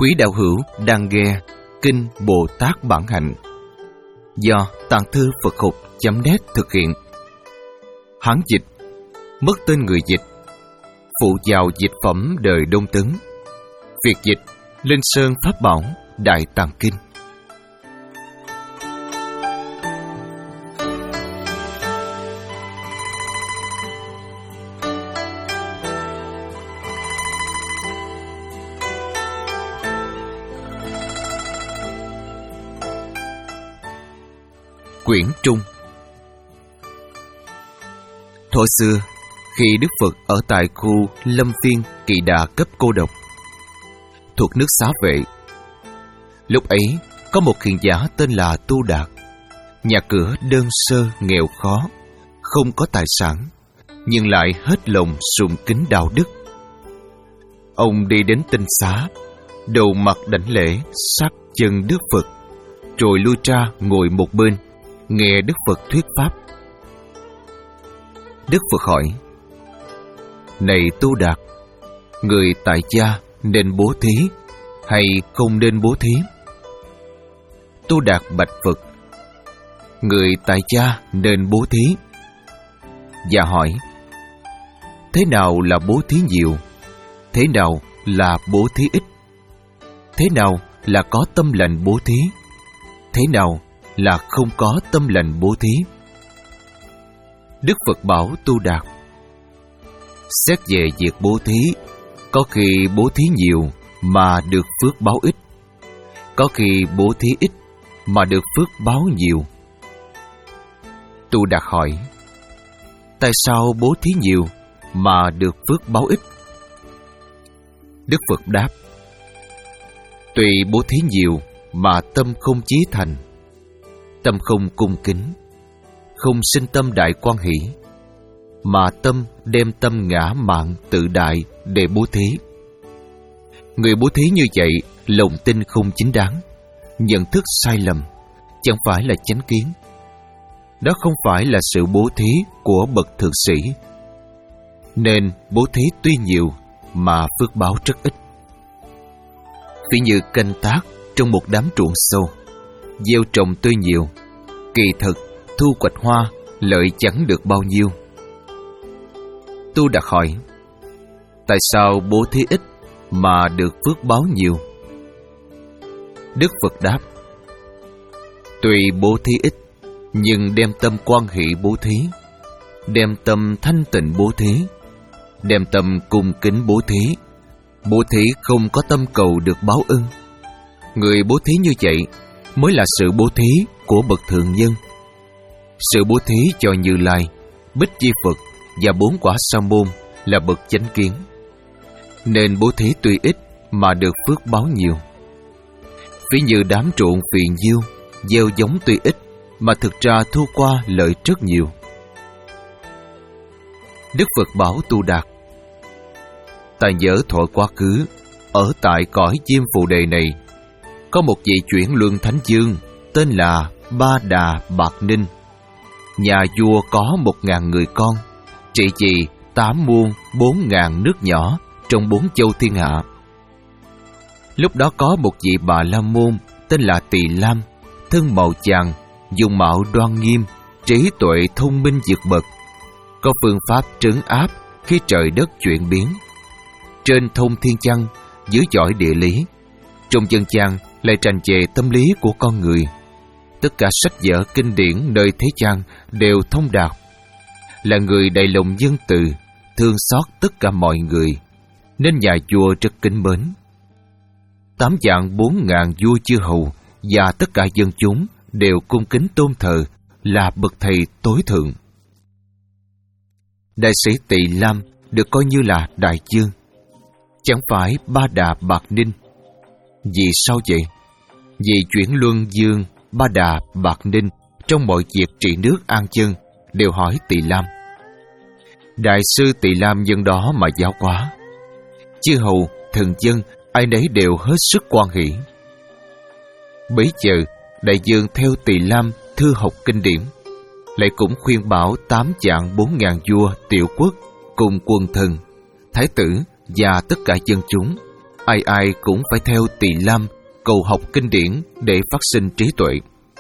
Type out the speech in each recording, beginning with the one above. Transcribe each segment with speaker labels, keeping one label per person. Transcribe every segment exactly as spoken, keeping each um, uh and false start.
Speaker 1: Quý đạo hữu đang nghe Kinh Bồ Tát Bản Hạnh do Tạng Thư Phật Học chấm net thực hiện. Hán dịch, mất tên người dịch, phụ vào dịch phẩm đời Đông Tấn. Việt dịch, Linh Sơn Pháp Bảo Đại Tạng Kinh. Quyển Trung. Thuở xưa, khi Đức Phật ở tại khu Lâm Viên Kỳ Đà cấp cô độc, thuộc nước Xá Vệ, lúc ấy có một hiền giả tên là Tu Đạt, nhà cửa đơn sơ nghèo khó, không có tài sản, nhưng lại hết lòng sùng kính đạo đức. Ông đi đến Tinh Xá, đầu mặt đảnh lễ sát chân Đức Phật, rồi lui ra ngồi một bên nghe Đức Phật thuyết pháp. Đức Phật hỏi: Này Tu Đạt, người tại gia nên bố thí hay không nên bố thí? Tu Đạt bạch Phật: Người tại gia nên bố thí. Và hỏi: Thế nào là bố thí nhiều? Thế nào là bố thí ít? Thế nào là có tâm lành bố thí? Thế nào là không có tâm lành bố thí? Đức Phật bảo Tu Đạt: Xét về việc bố thí, có khi bố thí nhiều mà được phước báo ít, có khi bố thí ít mà được phước báo nhiều. Tu Đạt hỏi: Tại sao bố thí nhiều mà được phước báo ít? Đức Phật đáp: Tuy bố thí nhiều mà tâm không chí thành, tâm không cung kính, không sinh tâm đại quan hỷ, mà tâm đem tâm ngã mạn tự đại để bố thí. Người bố thí như vậy, lòng tin không chính đáng, nhận thức sai lầm, chẳng phải là chánh kiến. Đó không phải là sự bố thí của bậc thượng sĩ. Nên bố thí tuy nhiều mà phước báo rất ít. Ví như canh tác trong một đám ruộng sâu, gieo trồng tuy nhiều, kỳ thực thu hoạch hoa lợi chẳng được bao nhiêu. Tu Đạt hỏi: Tại sao bố thí ít mà được phước báo nhiều? Đức Phật đáp: Tuy bố thí ít, nhưng đem tâm quan hỷ bố thí, đem tâm thanh tịnh bố thí, đem tâm cung kính bố thí, bố thí không có tâm cầu được báo ân. Người bố thí như vậy mới là sự bố thí của bậc thượng nhân. Sự bố thí cho Như Lai, Bích Chi Phật và bốn quả Sa môn là bậc chánh kiến. Nên bố thí tuy ít mà được phước báo nhiều. Ví như đám ruộng phì nhiêu, gieo giống tuy ít mà thực ra thu qua lợi rất nhiều. Đức Phật bảo Tu Đạt: Ta nhớ thuở quá khứ, ở tại cõi Diêm Phù Đề này, có một vị chuyển luân thánh dương tên là Ba Đà Bạc Ninh. Nhà vua có một ngàn người con, trị vì tám muôn bốn ngàn nước nhỏ trong bốn châu thiên hạ. Lúc đó có một vị Bà La Môn tên là Tỳ Lam, thân màu vàng, dung mạo đoan nghiêm, trí tuệ thông minh vượt bậc, có phương pháp trấn áp khi trời đất chuyển biến. Trên thông thiên văn, dưới giỏi địa lý, trong dân gian lại tràn trề tâm lý của con người. Tất cả sách vở kinh điển nơi thế gian đều thông đạt. Là người đầy lòng nhân từ, thương xót tất cả mọi người, nên nhà vua rất kính mến. Tám vạn bốn ngàn vua chư hầu và tất cả dân chúng đều cung kính tôn thờ là bậc thầy tối thượng. Đại sĩ Tỳ Lam được coi như là đại vương, chẳng phải Ba Đà Bạc Ninh. Vì sao vậy? Vì chuyển luân dương Ba Đà Bạc Ninh trong mọi việc trị nước an dân đều hỏi Tỳ Lam. Đại sư Tỳ Lam dân đó mà giáo hóa. Chư hầu, thần dân, ai nấy đều hết sức quan hỷ. Bấy giờ, đại vương theo Tỳ Lam thư học kinh điển, lại cũng khuyên bảo tám vạn bốn ngàn vua tiểu quốc cùng quần thần, thái tử và tất cả dân chúng ai ai cũng phải theo Tỳ Lam cầu học kinh điển để phát sinh trí tuệ.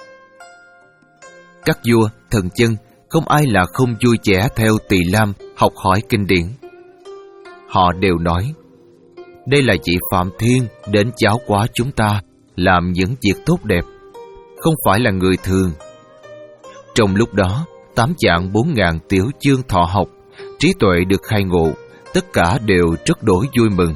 Speaker 1: Các vua, thần chân, không ai là không vui vẻ theo Tỳ Lam học hỏi kinh điển. Họ đều nói, đây là vị Phạm Thiên đến giáo hóa chúng ta làm những việc tốt đẹp, không phải là người thường. Trong lúc đó, tám vạn bốn ngàn tiểu chương thọ học, trí tuệ được khai ngộ, tất cả đều rất đổi vui mừng.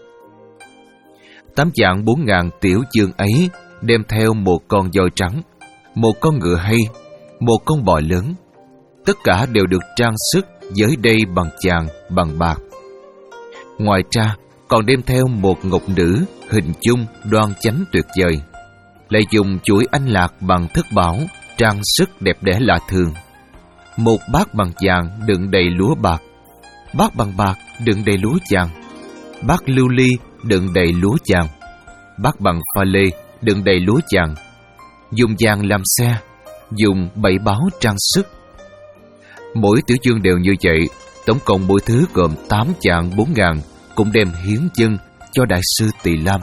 Speaker 1: Tám vạn bốn ngàn tiểu chương ấy đem theo một con voi trắng, một con ngựa hay, một con bò lớn. Tất cả đều được trang sức giới đây bằng vàng, bằng bạc. Ngoài ra, còn đem theo một ngọc nữ hình dung đoan chánh tuyệt vời, lại dùng chuỗi anh lạc bằng thất bảo trang sức đẹp đẽ lạ thường. Một bát bằng vàng đựng đầy lúa bạc, bát bằng bạc đựng đầy lúa vàng, bát lưu ly đựng đầy lúa vàng, bát bằng pha lê đựng đầy lúa vàng. Dùng vàng làm xe, dùng bảy báo trang sức. Mỗi tiểu chương đều như vậy, tổng cộng mỗi thứ gồm tám vạn bốn ngàn, cũng đem hiến dâng cho Đại sư Tỳ Lam.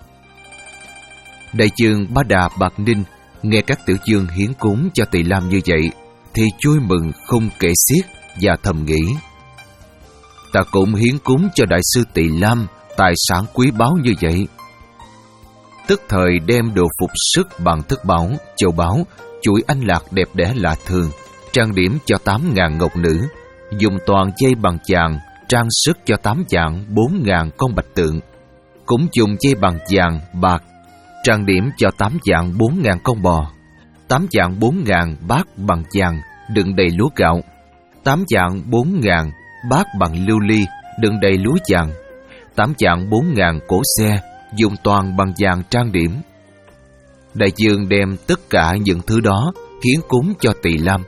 Speaker 1: Đại chương Bá Đà Bạc Ninh nghe các tiểu chương hiến cúng cho Tỳ Lam như vậy thì vui mừng không kể xiết và thầm nghĩ, ta cũng hiến cúng cho Đại sư Tỳ Lam tài sản quý báu như vậy. Tức thời đem đồ phục sức bằng thất bảo, châu báu, chuỗi anh lạc đẹp đẽ lạ thường, trang điểm cho tám ngàn ngọc nữ, dùng toàn dây bằng vàng trang sức cho tám vạn bốn ngàn con bạch tượng, cũng dùng dây bằng vàng, bạc trang điểm cho tám vạn bốn ngàn con bò, tám vạn bốn ngàn bát bằng vàng đựng đầy lúa gạo, tám vạn bốn ngàn bát bằng lưu ly đựng đầy lúa vàng, tám vạn bốn ngàn cỗ xe dùng toàn bằng vàng trang điểm. Đại dương đem tất cả những thứ đó hiến cúng cho Tỳ Lam.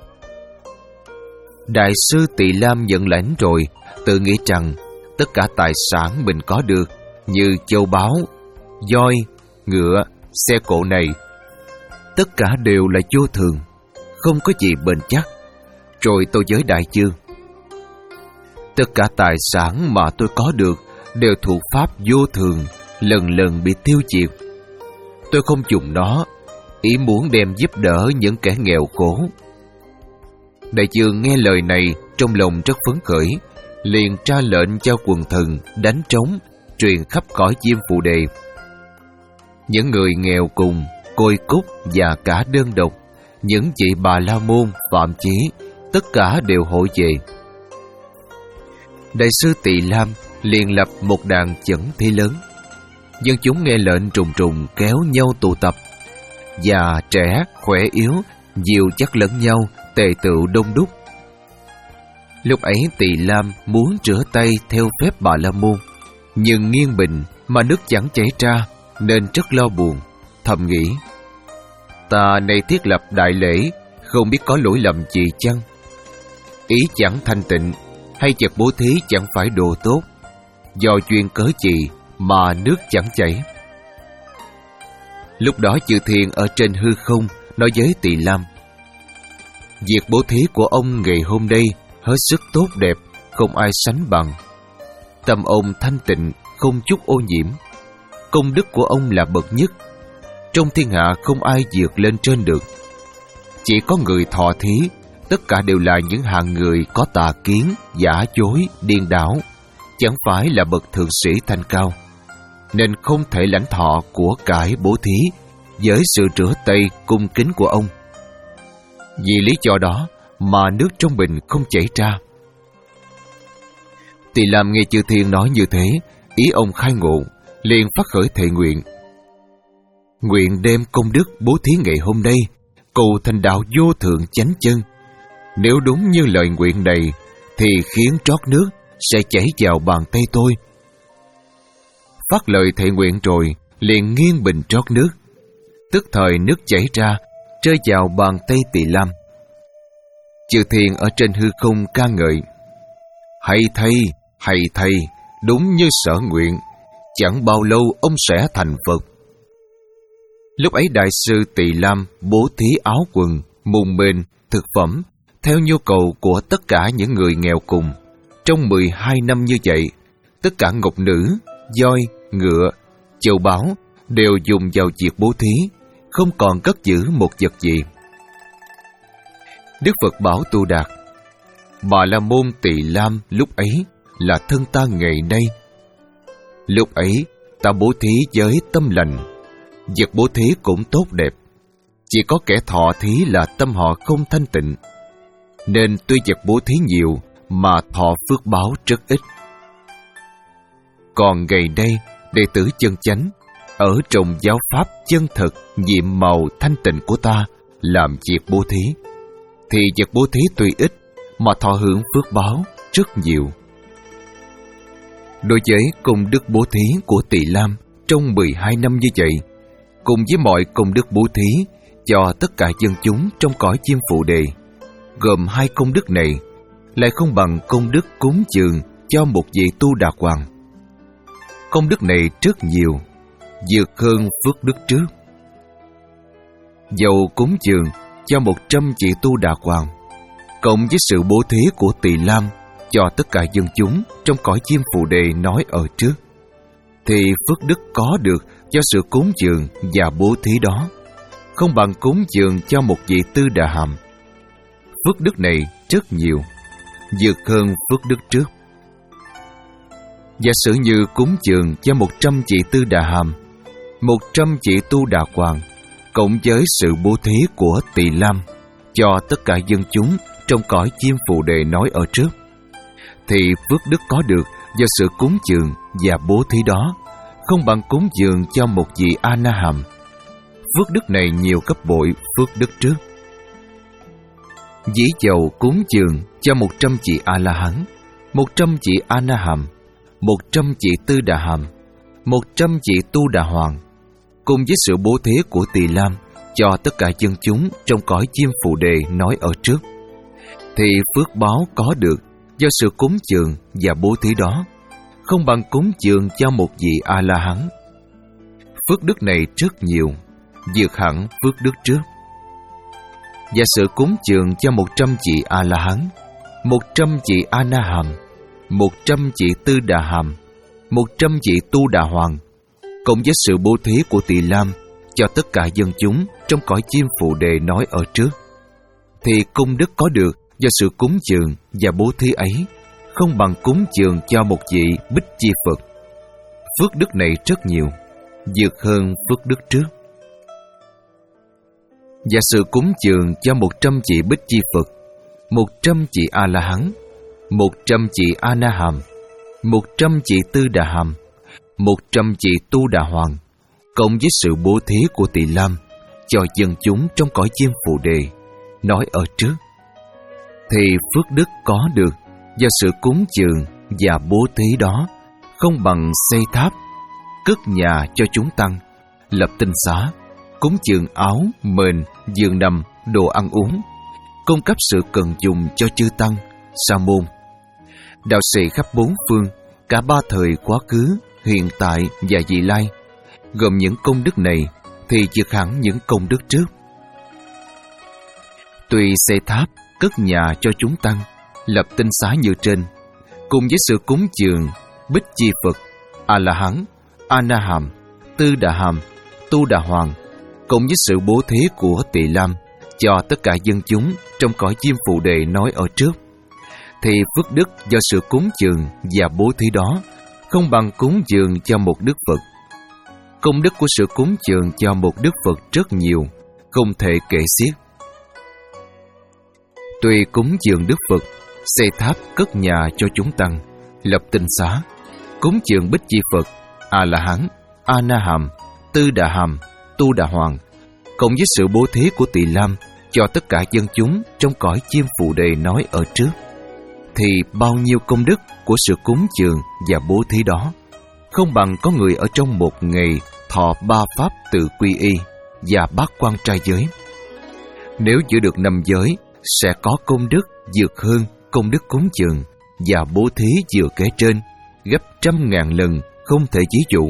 Speaker 1: Đại sư Tỳ Lam nhận lãnh rồi, tự nghĩ rằng tất cả tài sản mình có được như châu báu, voi, ngựa, xe cộ này, tất cả đều là vô thường, không có gì bền chắc. Rồi tôi với đại dương, tất cả tài sản mà tôi có được đều thuộc pháp vô thường, lần lần bị tiêu diệt. Tôi không dùng nó, ý muốn đem giúp đỡ những kẻ nghèo khổ. Đại dương nghe lời này trong lòng rất phấn khởi, liền ra lệnh cho quần thần đánh trống, truyền khắp cõi Diêm Phù Đề. Những người nghèo cùng, côi cút và cả đơn độc, những vị Bà La Môn, Phạm Chí, tất cả đều hội về. Đại sư Tỳ Lam liền lập một đàn chẩn thi lớn. Dân chúng nghe lệnh trùng trùng kéo nhau tụ tập, già trẻ, khỏe yếu, dìu dắt lẫn nhau, tề tựu đông đúc. Lúc ấy Tỳ Lam muốn rửa tay theo phép Bà La Môn, nhưng nghiêng bình mà nước chẳng chảy ra, nên rất lo buồn, thầm nghĩ, ta nay thiết lập đại lễ, không biết có lỗi lầm gì chăng? Ý chẳng thanh tịnh, hay vật bố thí chẳng phải đồ tốt, do duyên cớ gì mà nước chẳng chảy? Lúc đó Chư Thiên ở trên hư không nói với Tỳ Lam, việc bố thí của ông ngày hôm nay hết sức tốt đẹp, không ai sánh bằng. Tâm ông thanh tịnh, không chút ô nhiễm. Công đức của ông là bậc nhất, trong thiên hạ không ai vượt lên trên được. Chỉ có người thọ thí, tất cả đều là những hạng người có tà kiến, giả dối, điên đảo, chẳng phải là bậc thượng sĩ thanh cao, nên không thể lãnh thọ của cải bố thí với sự rửa tay cung kính của ông. Vì lý do đó mà nước trong bình không chảy ra. Tỳ Lam nghe Chư Thiên nói như thế, ý ông khai ngộ, liền phát khởi thệ nguyện. Nguyện đem công đức bố thí ngày hôm nay cầu thành đạo vô thượng chánh chân. Nếu đúng như lời nguyện này thì khiến trót nước sẽ chảy vào bàn tay tôi. Phát lời thệ nguyện rồi, liền nghiêng bình trót nước. Tức thời nước chảy ra, rơi vào bàn tay Tỳ Lam. Chư Thiên ở trên hư không ca ngợi, hay thay, hay thay, đúng như sở nguyện, chẳng bao lâu ông sẽ thành Phật. Lúc ấy Đại sư Tỳ Lam bố thí áo quần, mùng mền, thực phẩm theo nhu cầu của tất cả những người nghèo cùng. Trong mười hai năm như vậy, tất cả ngọc nữ, voi, ngựa, châu báu đều dùng vào việc bố thí, không còn cất giữ một vật gì. Đức Phật bảo Tu Đạt: Bà La Môn Tỳ Lam lúc ấy là thân ta ngày nay. Lúc ấy ta bố thí với tâm lành, vật bố thí cũng tốt đẹp. Chỉ có kẻ thọ thí là tâm họ không thanh tịnh, nên tuy vật bố thí nhiều mà thọ phước báo rất ít. Còn ngày nay đệ tử chân chánh ở trong giáo pháp chân thực nhiệm màu thanh tịnh của ta làm việc bố thí, thì vật bố thí tuy ít mà thọ hưởng phước báo rất nhiều. Đối với công đức bố thí của Tỳ Lam trong mười hai năm như vậy, cùng với mọi công đức bố thí cho tất cả dân chúng trong cõi Diêm Phù Đề, gồm hai công đức này, lại không bằng công đức cúng dường cho một vị Tu Đà Hoàng. Công đức này rất nhiều, vượt hơn phước đức trước. Dầu cúng dường cho một trăm vị Tu Đà Hoàng, cộng với sự bố thí của Tỳ Lam cho tất cả dân chúng trong cõi Diêm Phù Đề nói ở trước, thì phước đức có được do sự cúng dường và bố thí đó không bằng cúng dường cho một vị Tư Đà Hàm. Phước đức này rất nhiều, vượt hơn phước đức trước. Giả sử như cúng dường cho một trăm vị Tư Đà Hàm, một trăm vị Tu Đà Hoàng, cộng với sự bố thí của Tỳ Lam cho tất cả dân chúng trong cõi Diêm Phù Đề nói ở trước, thì phước đức có được do sự cúng dường và bố thí đó không bằng cúng dường cho một vị A Na Hàm. Phước đức này nhiều gấp bội phước đức trước. Dĩ dầu cúng dường cho một trăm vị A La Hán, một trăm vị A Na Hàm, một trăm vị Tư Đà Hàm, một trăm vị Tu Đà Hoàng, cùng với sự bố thí của Tỳ Lam cho tất cả dân chúng trong cõi Diêm Phù Đề nói ở trước, thì phước báo có được do sự cúng dường và bố thí đó không bằng cúng dường cho một vị A La Hán. Phước đức này rất nhiều, vượt hẳn phước đức trước. Và sự cúng dường cho một trăm vị A La Hán, một trăm vị A Na Hàm, một trăm vị Tư Đà Hàm, một trăm vị Tu Đà Hoàng, cộng với sự bố thí của Tỳ Lam cho tất cả dân chúng trong cõi Diêm Phù Đề nói ở trước, thì công đức có được do sự cúng dường và bố thí ấy không bằng cúng dường cho một vị Bích Chi Phật. Phước đức này rất nhiều, vượt hơn phước đức trước. Và sự cúng dường cho một trăm vị Bích Chi Phật, một trăm vị A La Hán, một trăm vị A Na Hàm, một trăm vị Tư Đà Hàm, một trăm vị Tu Đà Hoàng, cộng với sự bố thí của Tỳ Lam cho dân chúng trong cõi Diêm Phù Đề nói ở trước, thì phước đức có được do sự cúng dường và bố thí đó không bằng xây tháp, cất nhà cho chúng tăng, lập tinh xá, cúng dường áo, mền, giường nằm, đồ ăn uống, cung cấp sự cần dùng cho chư tăng, sa môn, đạo sĩ khắp bốn phương, cả ba thời quá khứ, hiện tại và vị lai. Gồm những công đức này thì vượt hẳn những công đức trước. Tuy xây tháp, cất nhà cho chúng tăng, lập tinh xá như trên, cùng với sự cúng dường Bích Chi Phật, A La Hán, A Na Hàm, Tư Đà Hàm, Tu Đà Hoàng, cùng với sự bố thí của Tỳ Lam cho tất cả dân chúng trong cõi Diêm Phù Đề nói ở trước, thì phước đức do sự cúng dường và bố thí đó không bằng cúng dường cho một Đức Phật. Công đức của sự cúng dường cho một Đức Phật rất nhiều, không thể kể xiết. Tuy cúng dường Đức Phật, xây tháp cất nhà cho chúng tăng, lập tinh xá, cúng dường Bích Chi Phật, A La Hán, A Na Hàm, Tư Đà Hàm, Tu Đà Hoàng, cộng với sự bố thí của Tỳ Lam cho tất cả dân chúng trong cõi Diêm Phù Đề nói ở trước, thì bao nhiêu công đức của sự cúng dường và bố thí đó không bằng có người ở trong một ngày thọ ba pháp tự quy y và bát quan trai giới. Nếu giữ được năm giới, sẽ có công đức vượt hơn công đức cúng dường và bố thí vừa kể trên, gấp trăm ngàn lần không thể ví dụ.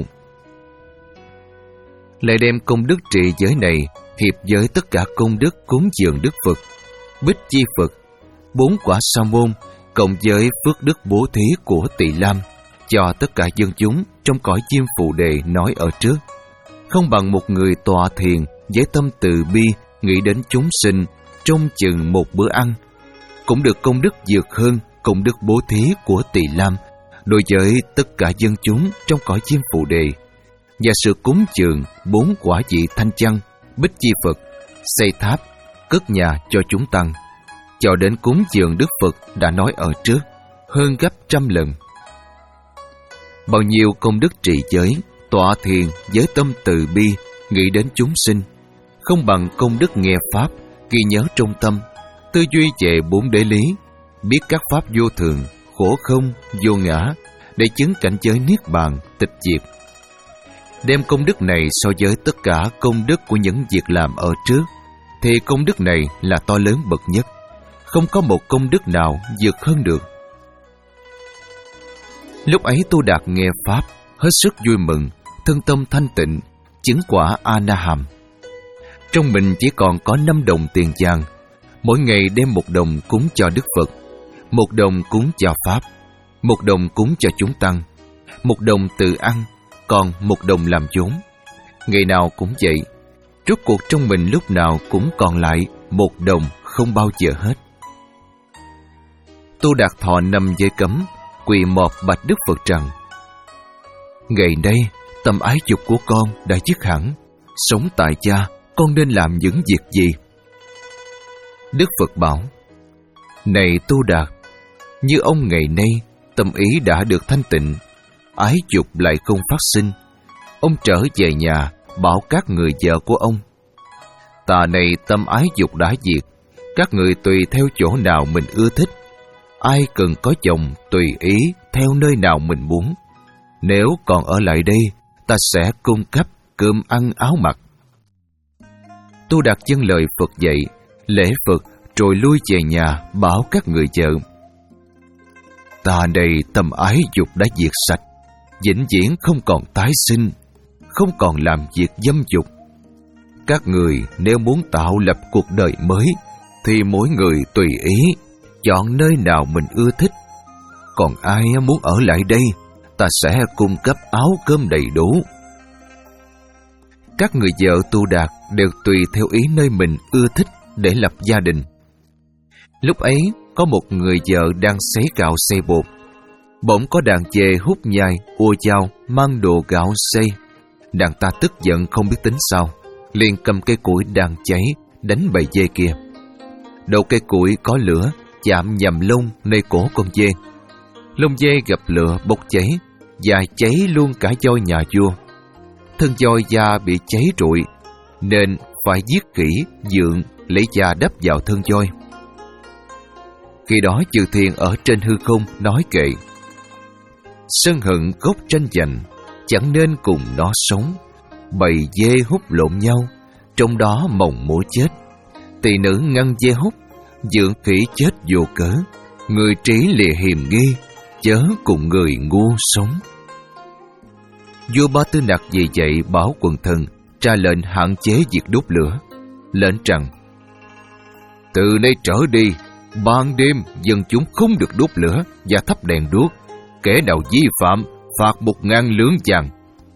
Speaker 1: Lại đem công đức trị giới này hiệp với tất cả công đức cúng dường Đức Phật, Bích Chi Phật, bốn quả sa môn, cộng với phước đức bố thí của Tỳ Lam cho tất cả dân chúng trong cõi Diêm Phù Đề nói ở trước, không bằng một người tọa thiền với tâm từ bi nghĩ đến chúng sinh trong chừng một bữa ăn, cũng được công đức vượt hơn công đức bố thí của Tỳ Lam đối với tất cả dân chúng trong cõi Diêm Phù Đề, và sự cúng dường bốn quả vị thanh chăng, bích chi Phật, xây tháp, cất nhà cho chúng tăng, cho đến cúng dường Đức Phật đã nói ở trước, hơn gấp trăm lần. Bao nhiêu công đức trì giới, tọa thiền với tâm từ bi nghĩ đến chúng sinh, không bằng công đức nghe pháp, ghi nhớ trong tâm, tư duy về bốn đế lý, biết các pháp vô thường, khổ không, vô ngã, để chứng cảnh giới niết bàn, tịch diệt. Đem công đức này so với tất cả công đức của những việc làm ở trước, thì công đức này là to lớn bậc nhất, không có một công đức nào vượt hơn được. Lúc ấy Tu Đạt nghe pháp, hết sức vui mừng, thân tâm thanh tịnh, chứng quả A-na-hàm. Trong mình chỉ còn có năm đồng tiền vàng, mỗi ngày đem một đồng cúng cho Đức Phật, một đồng cúng cho Pháp, một đồng cúng cho chúng tăng, một đồng tự ăn, còn một đồng làm vốn. Ngày nào cũng vậy, rốt cuộc trong mình lúc nào cũng còn lại một đồng không bao giờ hết. Tu Đạt thọ năm giới cấm, quỳ mọp bạch Đức Phật rằng: ngày nay tâm ái dục của con đã dứt hẳn, sống tại gia con nên làm những việc gì? Đức Phật bảo: này Tu Đạt, như ông ngày nay tâm ý đã được thanh tịnh, ái dục lại không phát sinh, ông trở về nhà bảo các người vợ của ông: tà này tâm ái dục đã diệt, các người tùy theo chỗ nào mình ưa thích, ai cần có chồng tùy ý theo nơi nào mình muốn. Nếu còn ở lại đây, ta sẽ cung cấp cơm ăn áo mặc. Tu Đạt dâng lời Phật dạy, lễ Phật rồi lui về nhà bảo các người vợ: ta này tâm ái dục đã diệt sạch, vĩnh viễn không còn tái sinh, không còn làm việc dâm dục. Các người nếu muốn tạo lập cuộc đời mới, thì mỗi người tùy ý chọn nơi nào mình ưa thích. Còn ai muốn ở lại đây, ta sẽ cung cấp áo cơm đầy đủ. Các người vợ Tu Đạt đều tùy theo ý nơi mình ưa thích để lập gia đình. Lúc ấy có một người vợ đang sấy gạo xay bột, bỗng có đàn dê hút nhai ua dao mang đồ gạo xay. Đàn ta tức giận không biết tính sao, liền cầm cây củi đang cháy đánh bầy dê kia. Đầu cây củi có lửa chạm nhầm lông nơi cổ con dê, lông dê gặp lửa bốc cháy và cháy luôn cả voi nhà vua. Thân voi da bị cháy rụi nên phải giết kỹ dượng lấy da đắp vào thân voi. Khi đó chư thiên ở trên hư không nói kệ: sân hận gốc tranh giành, chẳng nên cùng nó sống. Bầy dê hút lộn nhau, trong đó mồng mổ chết. Tỳ nữ ngăn dê hút, dượng khỉ chết vô cớ. Người trí lìa hiềm nghi, chớ cùng người ngu sống. Vua Ba Tư Nặc vì vậy bảo quần thần ra lệnh hạn chế việc đốt lửa, lệnh rằng: từ nay trở đi, ban đêm dân chúng không được đốt lửa và thắp đèn đuốc. Kẻ nào vi phạm phạt một ngàn lưỡng vàng.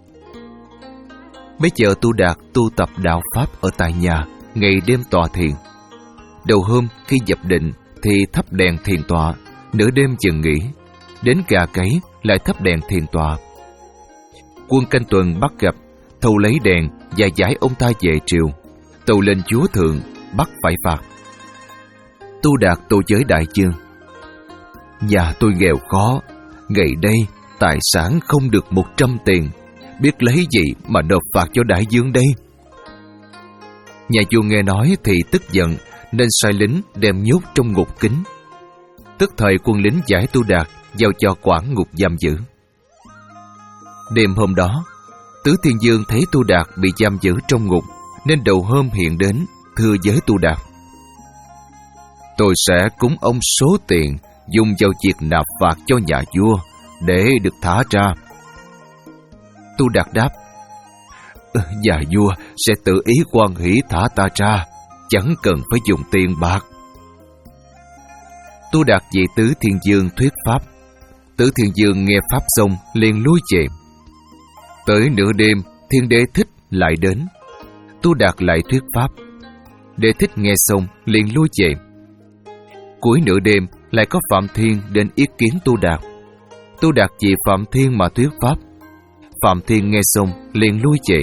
Speaker 1: Bây giờ Tu Đạt tu tập đạo pháp ở tại nhà, ngày đêm tọa thiền. Đầu hôm khi dập định thì thắp đèn thiền tọa, nửa đêm dừng nghỉ, đến gà cấy lại thắp đèn thiền tọa. Quân canh tuần bắt gặp, thâu lấy đèn và giải ông ta về triều, tâu lên chúa thượng, bắt phải phạt. Tu Đạt tâu với đại dương: nhà tôi nghèo khó, ngày đây tài sản không được một trăm tiền, biết lấy gì mà nộp phạt cho đại dương đây? Nhà vua nghe nói thì tức giận, nên sai lính đem nhốt trong ngục kín. Tức thời quân lính giải Tu Đạt giao cho quản ngục giam giữ. Đêm hôm đó, Tứ Thiên Dương thấy Tu Đạt bị giam giữ trong ngục, nên đầu hôm hiện đến thưa với Tu Đạt: tôi sẽ cúng ông số tiền dùng vào việc nạp phạt cho nhà vua để được thả ra. Tu Đạt đáp: nhà vua sẽ tự ý hoan hỷ thả ta ra, chẳng cần phải dùng tiền bạc. Tu Đạt vì Tứ Thiên Dương thuyết pháp, Tử Thiên Dương nghe pháp xong liền lui về. Tới nửa đêm, Thiên Đế Thích lại đến. Tu Đạt lại thuyết pháp. Đế Thích nghe xong liền lui về. Cuối nửa đêm lại có Phạm Thiên đến ý kiến Tu Đạt. Tu Đạt vì Phạm Thiên mà thuyết pháp. Phạm Thiên nghe xong liền lui về.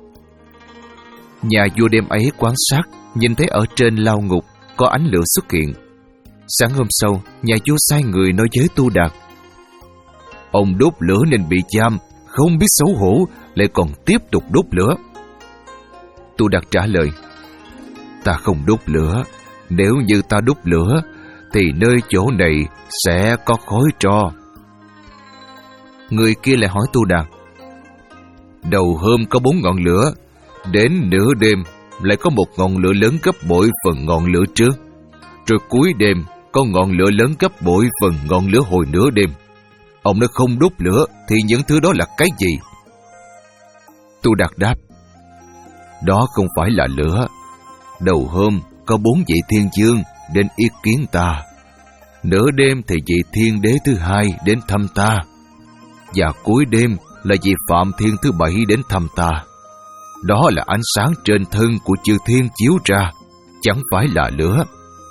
Speaker 1: Nhà vua đêm ấy quan sát, nhìn thấy ở trên lao ngục có ánh lửa xuất hiện. Sáng hôm sau, nhà vua sai người nói với Tu Đạt: ông đốt lửa nên bị giam, không biết xấu hổ, lại còn tiếp tục đốt lửa. Tu Đạt trả lời: ta không đốt lửa. Nếu như ta đốt lửa thì nơi chỗ này sẽ có khói tro. Người kia lại hỏi Tu Đạt: đầu hôm có bốn ngọn lửa, đến nửa đêm lại có một ngọn lửa lớn gấp bội phần ngọn lửa trước, rồi cuối đêm có ngọn lửa lớn gấp bội phần ngọn lửa hồi nửa đêm. Ông nói không đốt lửa thì những thứ đó là cái gì? Tu Đạt đáp: đó không phải là lửa. Đầu hôm có bốn vị thiên dương đến ý kiến ta. Nửa đêm thì vị thiên đế thứ hai đến thăm ta. Và cuối đêm là vị Phạm Thiên thứ bảy đến thăm ta. Đó là ánh sáng trên thân của chư thiên chiếu ra, chẳng phải là lửa.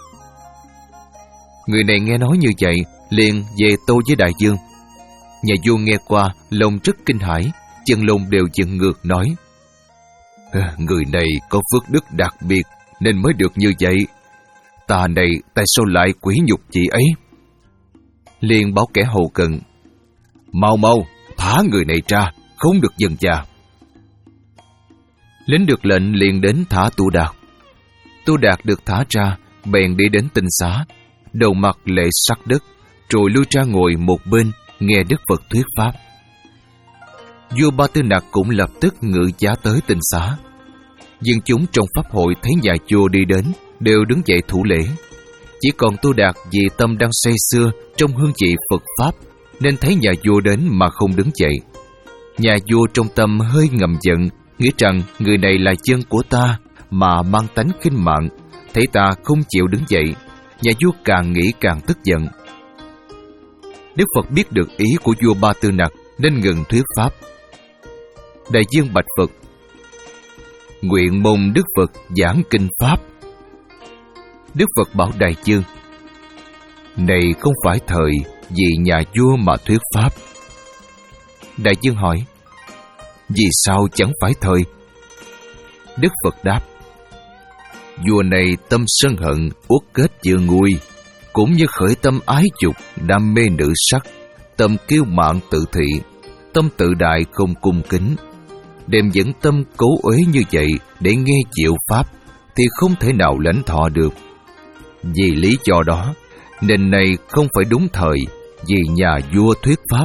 Speaker 1: Người này nghe nói như vậy, liền về tâu với đại vương. Nhà vua nghe qua, lòng rất kinh hãi, chân lông đều dựng ngược nói: người này có phước đức đặc biệt nên mới được như vậy. Ta này tại sao lại quỷ nhục chị ấy? Liền bảo kẻ hầu cận: mau mau thả người này ra, không được dần dà. Lính được lệnh liền đến thả Tu Đạt. Tu Đạt được thả ra, bèn đi đến tinh xá, đầu mặt lệ sắc đất, rồi lui ra ngồi một bên nghe Đức Phật thuyết pháp. Vua Ba Tư Nặc cũng lập tức ngự giá tới tinh xá. Dân chúng trong pháp hội thấy nhà vua đi đến, đều đứng dậy thủ lễ. Chỉ còn Tu Đạt vì tâm đang say sưa trong hương vị Phật pháp, nên thấy nhà vua đến mà không đứng dậy. Nhà vua trong tâm hơi ngầm giận, nghĩ rằng người này là dân của ta mà mang tánh khinh mạng. Thấy ta không chịu đứng dậy, nhà vua càng nghĩ càng tức giận. Đức Phật biết được ý của vua Ba Tư Nặc nên ngừng thuyết pháp. Đại vương bạch Phật: nguyện mong Đức Phật giảng kinh pháp. Đức Phật bảo đại vương: này không phải thời vì nhà vua mà thuyết pháp. Đại vương hỏi: vì sao chẳng phải thời? Đức Phật đáp: vua này tâm sân hận uất kết chưa nguôi, cũng như khởi tâm ái dục, đam mê nữ sắc, tâm kiêu mạn tự thị, tâm tự đại không cung kính. Đem dẫn tâm cố uế như vậy để nghe diệu pháp thì không thể nào lãnh thọ được. Vì lý do đó nên này không phải đúng thời vì nhà vua thuyết pháp.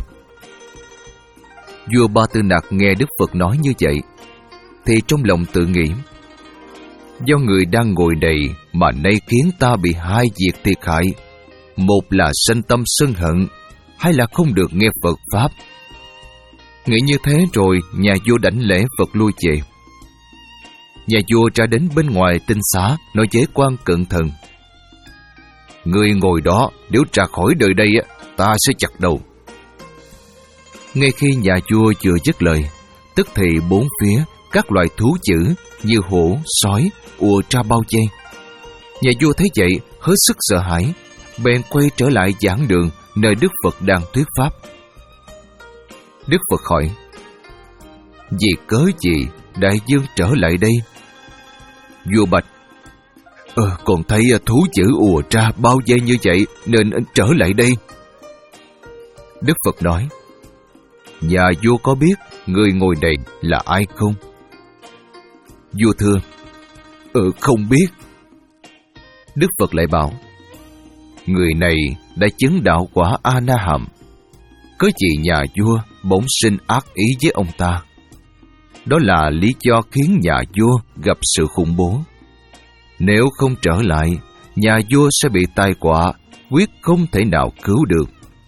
Speaker 1: Vua Ba Tư Nặc nghe Đức Phật nói như vậy thì trong lòng tự nghĩ: do người đang ngồi đây mà nay khiến ta bị hai việc thiệt hại. Một là sanh tâm sân hận, hai là không được nghe Phật pháp. Nghĩ như thế rồi, nhà vua đảnh lễ Phật lui về. Nhà vua ra đến bên ngoài tinh xá, nói với quan cận thần: người ngồi đó, nếu ra khỏi đời đây, ta sẽ chặt đầu. Ngay khi nhà vua vừa dứt lời, tức thì bốn phía các loại thú dữ như hổ, sói ùa ra bao vây. Nhà vua thấy vậy hết sức sợ hãi, bèn quay trở lại giảng đường nơi Đức Phật đang thuyết pháp. Đức Phật hỏi: vì cớ gì đại vương trở lại đây? Vua bạch: Ờ, còn thấy thú dữ ùa ra bao vây như vậy nên trở lại đây. Đức Phật nói: nhà vua có biết người ngồi này là ai không? Vua thưa: Ừ, không biết. Đức Phật lại bảo: người này đã chứng đạo quả A-na-hàm. Có gì nhà vua bỗng sinh ác ý với ông ta? Đó là lý do khiến nhà vua gặp sự khủng bố. Nếu không trở lại, nhà vua sẽ bị tai họa, quyết không thể nào cứu được.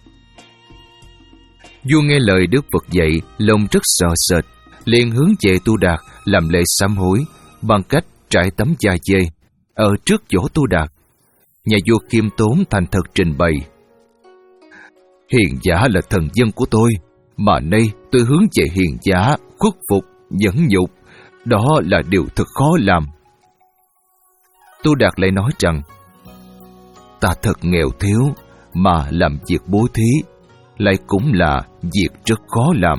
Speaker 1: Vua nghe lời Đức Phật dạy, lòng rất sợ sệt, liền hướng về Tu Đạt làm lễ sám hối bằng cách trải tấm da dê ở trước chỗ Tu Đạt. Nhà vua khiêm tốn thành thật trình bày: Hiền giả là thần dân của tôi, mà nay tôi hướng về hiền giả, khuất phục, nhẫn nhục. Đó là điều thật khó làm. Tu Đạt lại nói rằng, ta thật nghèo thiếu, mà làm việc bố thí lại cũng là việc rất khó làm.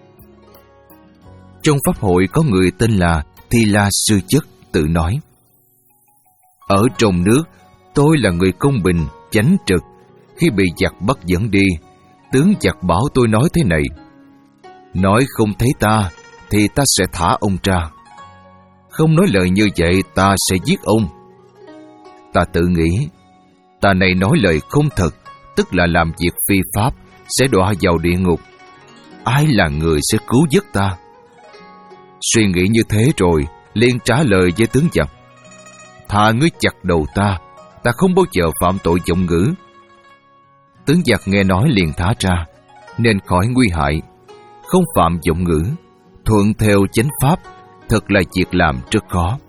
Speaker 1: Trong pháp hội có người tên là Thi La Sư Chất tự nói, ở trong nước tôi là người công bình, chánh trực. Khi bị giặc bắt dẫn đi, tướng giặc bảo tôi nói thế này: nói không thấy ta thì ta sẽ thả ông ra, không nói lời như vậy ta sẽ giết ông. Ta tự nghĩ, ta này nói lời không thật, tức là làm việc phi pháp, sẽ đọa vào địa ngục. Ai là người sẽ cứu giúp ta? Suy nghĩ như thế rồi, liền trả lời với tướng giặc: thà ngươi chặt đầu ta, ta không bao giờ phạm tội vọng ngữ. Tướng giặc nghe nói liền thả ra, nên khỏi nguy hại, không phạm vọng ngữ, thuận theo chánh pháp, thật là việc làm rất khó.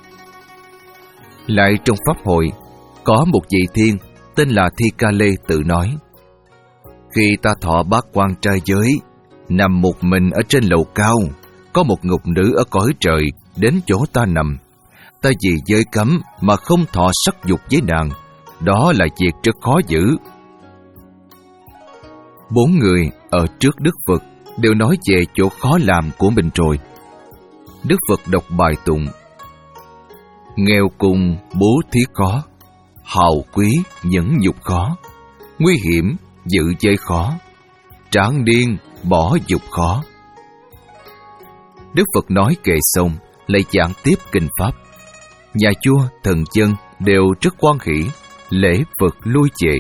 Speaker 1: Lại trong pháp hội, có một vị thiên tên là Thi Ca Lê tự nói, khi ta thọ bát quan trai giới, nằm một mình ở trên lầu cao, có một ngục nữ ở cõi trời đến chỗ ta nằm. Ta vì giới cấm mà không thọ sắc dục với nàng, đó là việc rất khó giữ. Bốn người ở trước Đức Phật đều nói về chỗ khó làm của mình rồi. Đức Phật đọc bài tụng: nghèo cùng bố thí khó, hào quý nhẫn nhục khó, nguy hiểm giữ giới khó, tráng niên bỏ dục khó. Đức Phật nói kệ xong lại giảng tiếp kinh pháp. Nhà vua, thần dân đều rất hoan hỷ, lễ Phật lui về.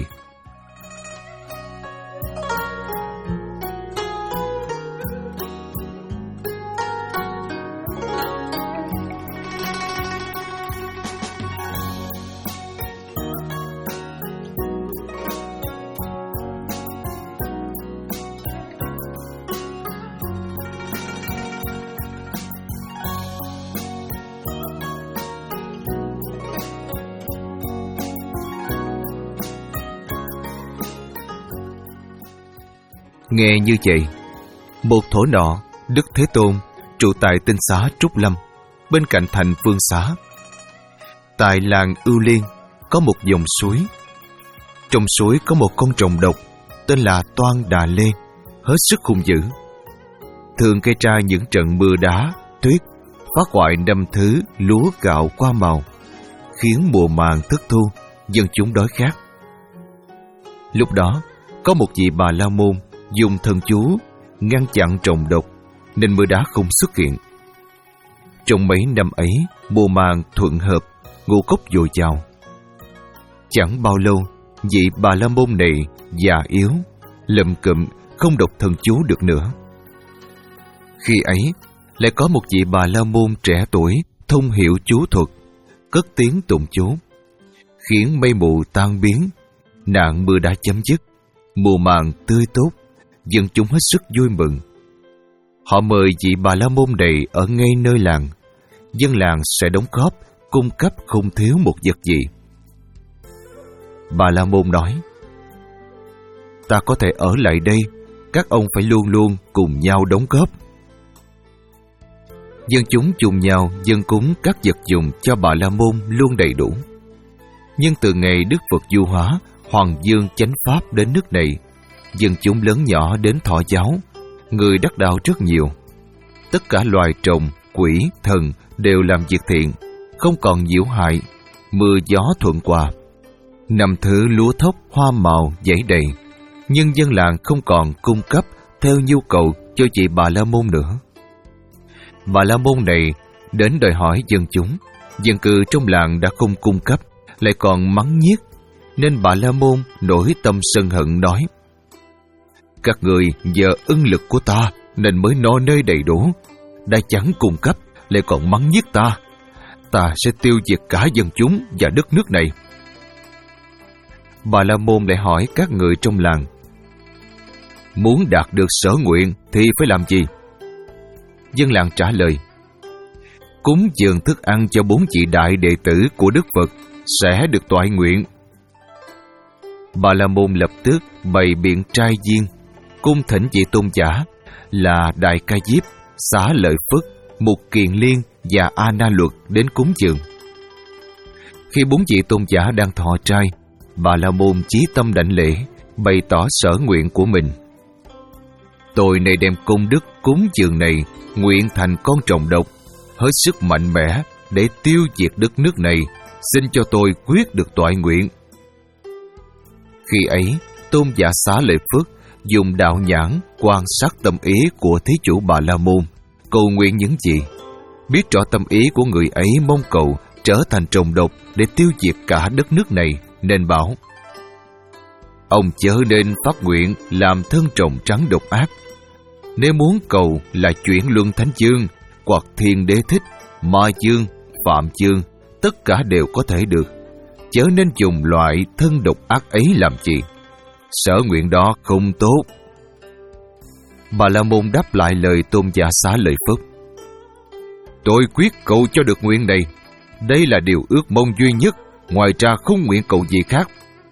Speaker 1: Nghe như vậy, một thổ nọ, Đức Thế Tôn trụ tại tinh xá Trúc Lâm, bên cạnh thành Phương Xá. Tại làng Ưu Liên có một dòng suối. Trong suối có một con trùng độc tên là Toan Đà Lê, hết sức hung dữ, thường gây ra những trận mưa đá, tuyết, phá hoại năm thứ lúa gạo hoa màu, khiến mùa màng thất thu, dân chúng đói khát. Lúc đó, có một vị Bà La Môn dùng thần chú ngăn chặn trùng độc, nên mưa đá không xuất hiện. Trong mấy năm ấy, mùa màng thuận hợp, ngũ cốc dồi dào. Chẳng bao lâu, vị Bà La Môn này già yếu, lầm cụm, không đọc thần chú được nữa. Khi ấy, lại có một vị Bà La Môn trẻ tuổi, thông hiểu chú thuật, cất tiếng tụng chú, khiến mây mù tan biến, nạn mưa đã chấm dứt, mùa màng tươi tốt, dân chúng hết sức vui mừng. Họ mời vị Bà La Môn này ở ngay nơi làng, dân làng sẽ đóng góp, cung cấp không thiếu một vật gì. Bà La Môn nói: ta có thể ở lại đây, các ông phải luôn luôn cùng nhau đóng góp. Dân chúng chung nhau dâng cúng các vật dụng cho Bà La Môn luôn đầy đủ. Nhưng từ ngày Đức Phật du hóa, Hoàng Dương chánh pháp đến nước này, dân chúng lớn nhỏ đến thọ giáo, người đắc đạo rất nhiều. Tất cả loài trùng, quỷ, thần đều làm việc thiện, không còn nhiễu hại, mưa gió thuận hòa. Năm thứ lúa thóc hoa màu dãy đầy, nhưng dân làng không còn cung cấp theo nhu cầu cho chị Bà La Môn nữa. Bà La Môn này đến đòi hỏi dân chúng, dân cư trong làng đã không cung cấp, lại còn mắng nhiếc, nên Bà La Môn nổi tâm sân hận nói: các người giờ ưng lực của ta nên mới no nơi đầy đủ, đã chẳng cung cấp lại còn mắng nhiếc ta, ta sẽ tiêu diệt cả dân chúng và đất nước này. Bà La Môn lại hỏi các người trong làng: muốn đạt được sở nguyện thì phải làm gì? Dân làng trả lời: cúng dường thức ăn cho bốn vị đại đệ tử của Đức Phật sẽ được toại nguyện. Bà La Môn lập tức bày biện trai viên, cung thỉnh vị tôn giả là Đại Ca Diếp, Xá Lợi Phất, Mục Kiền Liên và A Na Luật đến cúng dường. Khi bốn vị tôn giả đang thọ trai, Bà La Môn chí tâm đảnh lễ, bày tỏ sở nguyện của mình. Tôi nay đem công đức cúng dường này nguyện thành con rồng độc, hết sức mạnh mẽ để tiêu diệt đất nước này, xin cho tôi quyết được toại nguyện. Khi ấy, tôn giả Xá Lợi Phất dùng đạo nhãn quan sát tâm ý của thí chủ Bà La Môn, cầu nguyện những gì. Biết rõ tâm ý của người ấy mong cầu trở thành rồng độc để tiêu diệt cả đất nước này, nên bảo: ông chớ nên phát nguyện làm thân rồng trắng độc ác. Nếu muốn cầu là chuyển luân thánh dương, hoặc thiên đế thích, ma dương, phạm dương, tất cả đều có thể được. Chớ nên dùng loại thân độc ác ấy làm gì. Sở nguyện đó không tốt. Bà La Môn đáp lại lời tôn giả Xá Lợi Phất: tôi quyết cầu cho được nguyện này. Đây là điều ước mong duy nhất, ngoài ra không nguyện cầu gì khác.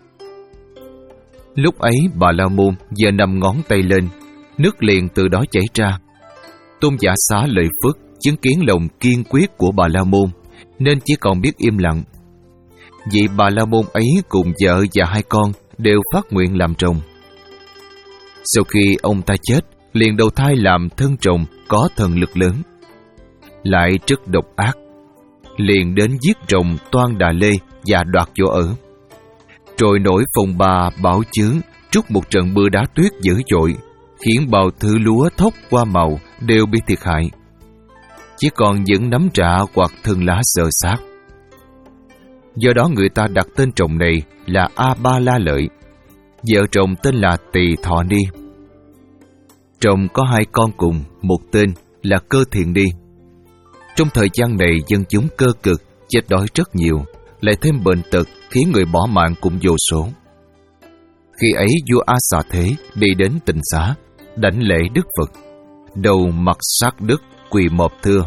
Speaker 1: Lúc ấy Bà La Môn giờ nằm ngón tay lên, nước liền từ đó chảy ra. Tôn giả Xá Lợi Phất chứng kiến lòng kiên quyết của Bà La Môn, nên chỉ còn biết im lặng. Vị Bà La Môn ấy cùng vợ và hai con đều phát nguyện làm rồng. Sau khi ông ta chết, liền đầu thai làm thân rồng có thần lực lớn, lại rất độc ác, liền đến giết rồng Toan Đà Lê và đoạt chỗ ở. Rồi nổi phong ba bão chướng, trút một trận mưa đá tuyết dữ dội, khiến bao thứ lúa thóc hoa màu đều bị thiệt hại, chỉ còn những nắm rạ hoặc thân lá xơ xác. Do đó người ta đặt tên rồng này là A Ba La Lợi, vợ rồng tên là Tỳ Thọ Ni. Rồng có hai con cùng, một tên là Cơ Thiện Ni. Trong thời gian này dân chúng cơ cực, chết đói rất nhiều, lại thêm bệnh tật khiến người bỏ mạng cũng vô số. Khi ấy vua A Xà Thế đi đến Tịnh Xá, đảnh lễ Đức Phật, đầu mặt sát đất quỳ mọp thưa: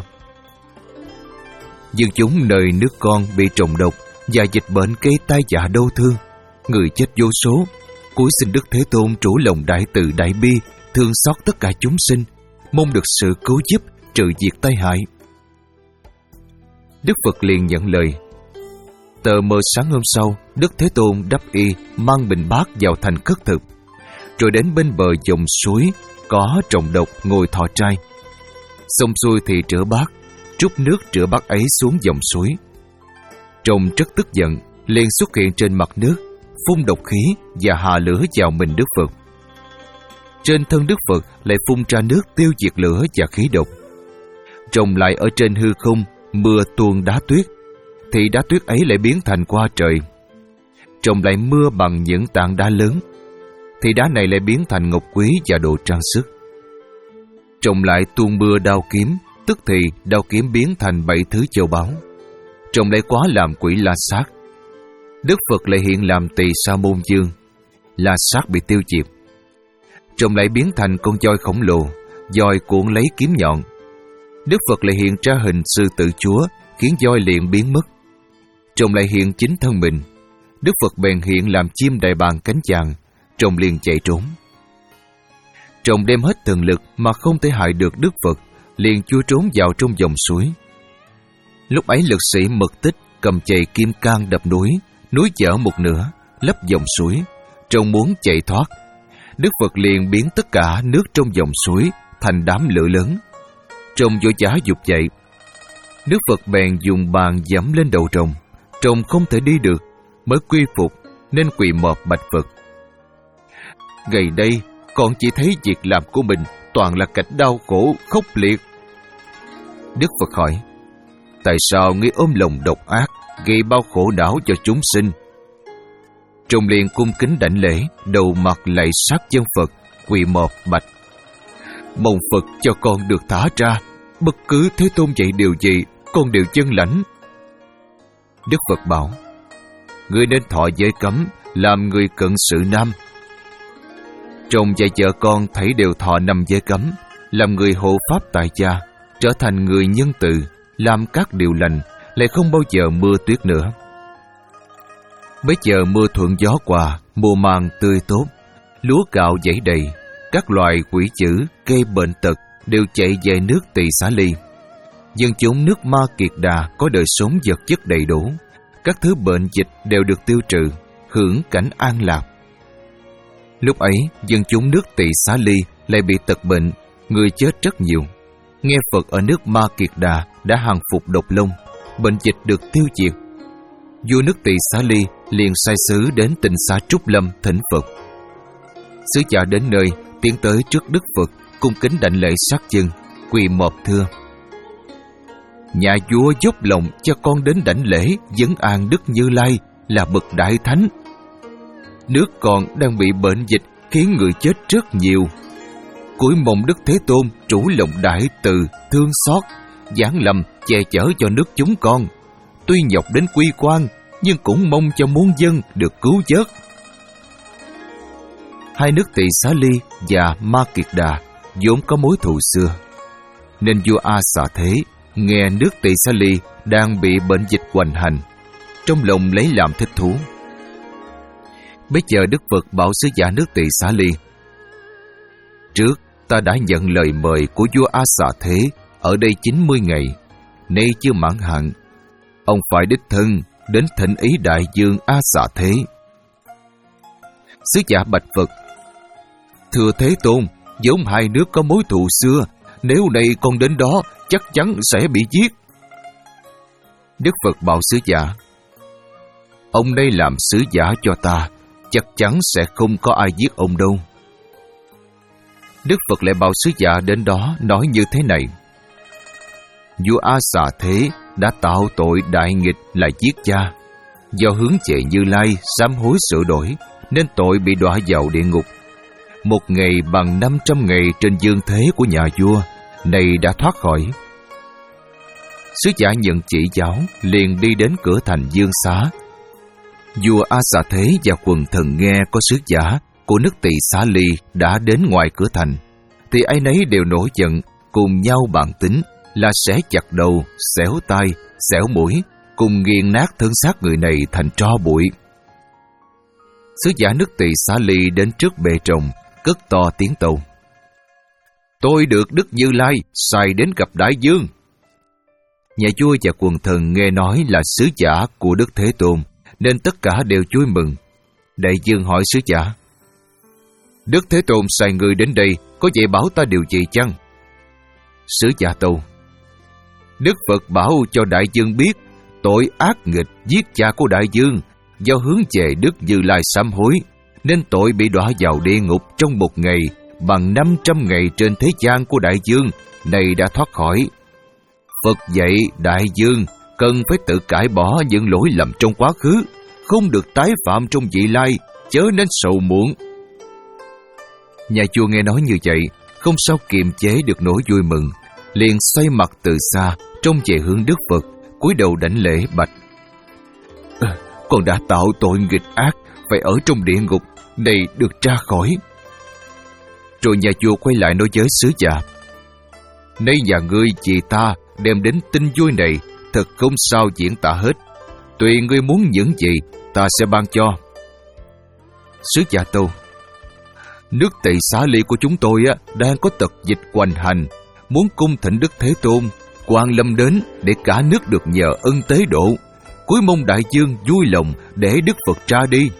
Speaker 1: dân chúng nơi nước con bị trồng độc và dịch bệnh gây tai dạ đau thương, người chết vô số. Cúi xin Đức Thế Tôn trổ lòng đại từ đại bi, thương xót tất cả chúng sinh, mong được sự cứu giúp trừ diệt tai hại. Đức Phật liền nhận lời. Tờ mờ sáng hôm sau, Đức Thế Tôn đắp y mang bình bát vào thành khất thực, rồi đến bên bờ dòng suối có trồng độc ngồi thọ trai. Xong xuôi thì rửa bát, trút nước rửa bát ấy xuống dòng suối. Trông rất tức giận, liền xuất hiện trên mặt nước, phun độc khí và hạ lửa vào mình Đức Phật. Trên thân Đức Phật lại phun ra nước tiêu diệt lửa và khí độc. Trông lại ở trên hư không mưa tuôn đá tuyết, thì đá tuyết ấy lại biến thành qua trời. Trông lại mưa bằng những tảng đá lớn, thì đá này lại biến thành ngọc quý và đồ trang sức. Trông lại tuôn mưa đao kiếm, tức thì đao kiếm biến thành bảy thứ châu báu. Trông lại quá làm quỷ La Sát. Đức Phật lại hiện làm Tỳ Sa Môn Dương, La Sát bị tiêu diệt. Trông lại biến thành con voi khổng lồ, voi cuộn lấy kiếm nhọn. Đức Phật lại hiện ra hình sư tử chúa, khiến voi liền biến mất. Trông lại hiện chính thân mình. Đức Phật bèn hiện làm chim đại bàng cánh vàng, trông liền chạy trốn. Trông đem hết thần lực mà không thể hại được Đức Phật, liền chui trốn vào trong dòng suối. Lúc ấy lực sĩ Mật Tích cầm chày kim cang đập núi, núi vỡ một nửa, lấp dòng suối, trông muốn chạy thoát. Đức Phật liền biến tất cả nước trong dòng suối thành đám lửa lớn. Trông vội vã dục dậy. Đức Phật bèn dùng bàn giẫm lên đầu rồng, rồng không thể đi được, mới quy phục nên quỳ mọp bạch Phật: ngày đây con chỉ thấy việc làm của mình toàn là cảnh đau khổ khốc liệt. Đức Phật hỏi: tại sao ngươi ôm lòng độc ác, gây bao khổ đau cho chúng sinh? Trông liền cung kính đảnh lễ, đầu mặt lạy sát chân Phật, quỳ mọp bạch: mong Phật cho con được thả ra, bất cứ Thế Tôn dạy điều gì con đều chân lãnh. Đức Phật bảo: ngươi nên thọ giới cấm, làm người cận sự nam. Chồng và vợ con thấy đều thọ năm giới cấm, làm người hộ pháp tại gia, trở thành người nhân từ, làm các điều lành, lại không bao giờ mưa tuyết nữa. Bây giờ mưa thuận gió qua, mùa màng tươi tốt, lúa gạo dãy đầy, các loài quỷ dữ, gây bệnh tật đều chạy về nước Tỳ Xá Ly. Dân chúng nước Ma Kiệt Đà có đời sống vật chất đầy đủ, các thứ bệnh dịch đều được tiêu trừ, hưởng cảnh an lạc. Lúc ấy, dân chúng nước Tỳ Xá Ly lại bị tật bệnh, người chết rất nhiều. Nghe Phật ở nước Ma Kiệt Đà đã hàng phục độc long, bệnh dịch được tiêu diệt. Vua nước Tỳ Xá Ly liền sai sứ đến Tịnh Xá Trúc Lâm thỉnh Phật. Sứ giả đến nơi, tiến tới trước Đức Phật, cung kính đảnh lễ sát chân, quỳ mọp thưa: Nhà vua dốc lòng cho con đến đảnh lễ vấn an Đức Như Lai là bậc đại thánh. Nước con đang bị bệnh dịch khiến người chết rất nhiều. Cúi mong Đức Thế Tôn chủ lòng đại từ, thương xót, giáng lâm che chở cho nước chúng con. Tuy nhọc đến quy quan, nhưng cũng mong cho muôn dân được cứu vớt. Hai nước Tỳ Xá Ly và Ma Kiệt Đà vốn có mối thù xưa, nên vua A Xà Thế nghe nước Tỳ Xá Ly đang bị bệnh dịch hoành hành, trong lòng lấy làm thích thú. Bây giờ Đức Phật bảo sứ giả nước Tỳ Xá Ly: Trước ta đã nhận lời mời của vua A Xà Thế ở đây chín mươi ngày, nay chưa mãn hạn, ông phải đích thân đến thỉnh ý đại vương A Xà Thế. Sứ giả bạch Phật: Thưa Thế Tôn, vốn hai nước có mối thù xưa, nếu nay con đến đó chắc chắn sẽ bị giết. Đức Phật bảo sứ giả: Ông đây làm sứ giả cho ta, chắc chắn sẽ không có ai giết ông đâu. Đức Phật lại bảo sứ giả đến đó nói như thế này: Vua A Xà Thế đã tạo tội đại nghịch là giết cha. Do hướng về Như Lai sám hối sửa đổi, nên tội bị đọa vào địa ngục. Một ngày bằng năm trăm ngày trên dương thế của nhà vua, này đã thoát khỏi. Sứ giả nhận chỉ giáo, liền đi đến cửa thành Dương Xá. Vua A Xà Thế và quần thần nghe có sứ giả của nước Tỳ Xá Ly đã đến ngoài cửa thành, thì ai nấy đều nổi giận, cùng nhau bàn tính là sẽ chặt đầu, xẻo tai, xẻo mũi, cùng nghiền nát thân xác người này thành tro bụi. Sứ giả nước Tỳ Xá Ly đến trước bệ trồng, cất to tiếng tâu: Tôi được Đức Như Lai sai đến gặp đại vương. Nhà vua và quần thần nghe nói là sứ giả của Đức Thế Tôn, nên tất cả đều vui mừng. Đại vương hỏi sứ giả: Đức Thế Tôn sai người đến đây, có dạy bảo ta điều gì chăng? Sứ giả tâu: Đức Phật bảo cho đại vương biết, tội ác nghịch giết cha của đại vương, do hướng về Đức Như Lai sám hối, nên tội bị đọa vào địa ngục trong một ngày bằng năm trăm ngày trên thế gian của đại vương, này đã thoát khỏi. Phật dạy đại vương cần phải tự cải bỏ những lỗi lầm trong quá khứ, không được tái phạm trong vị lai, chớ nên sầu muộn. Nhà vua nghe nói như vậy, không sao kiềm chế được nỗi vui mừng, liền xoay mặt từ xa trông về hướng Đức Phật, cúi đầu đảnh lễ bạch: à, Con đã tạo tội nghịch ác, phải ở trong địa ngục, này được ra khỏi. Rồi nhà vua quay lại nói với sứ giả: Nay nhà ngươi vì ta đem đến tin vui này, thật không sao diễn tả hết. Tùy ngươi muốn những gì, ta sẽ ban cho. Sứ giả tâu: Nước Tỳ Xá Ly của chúng tôi á, đang có tật dịch hoành hành, muốn cung thỉnh Đức Thế Tôn Quan Lâm đến để cả nước được nhờ ân tế độ. Cúi mong đại vương vui lòng để Đức Phật ra đi.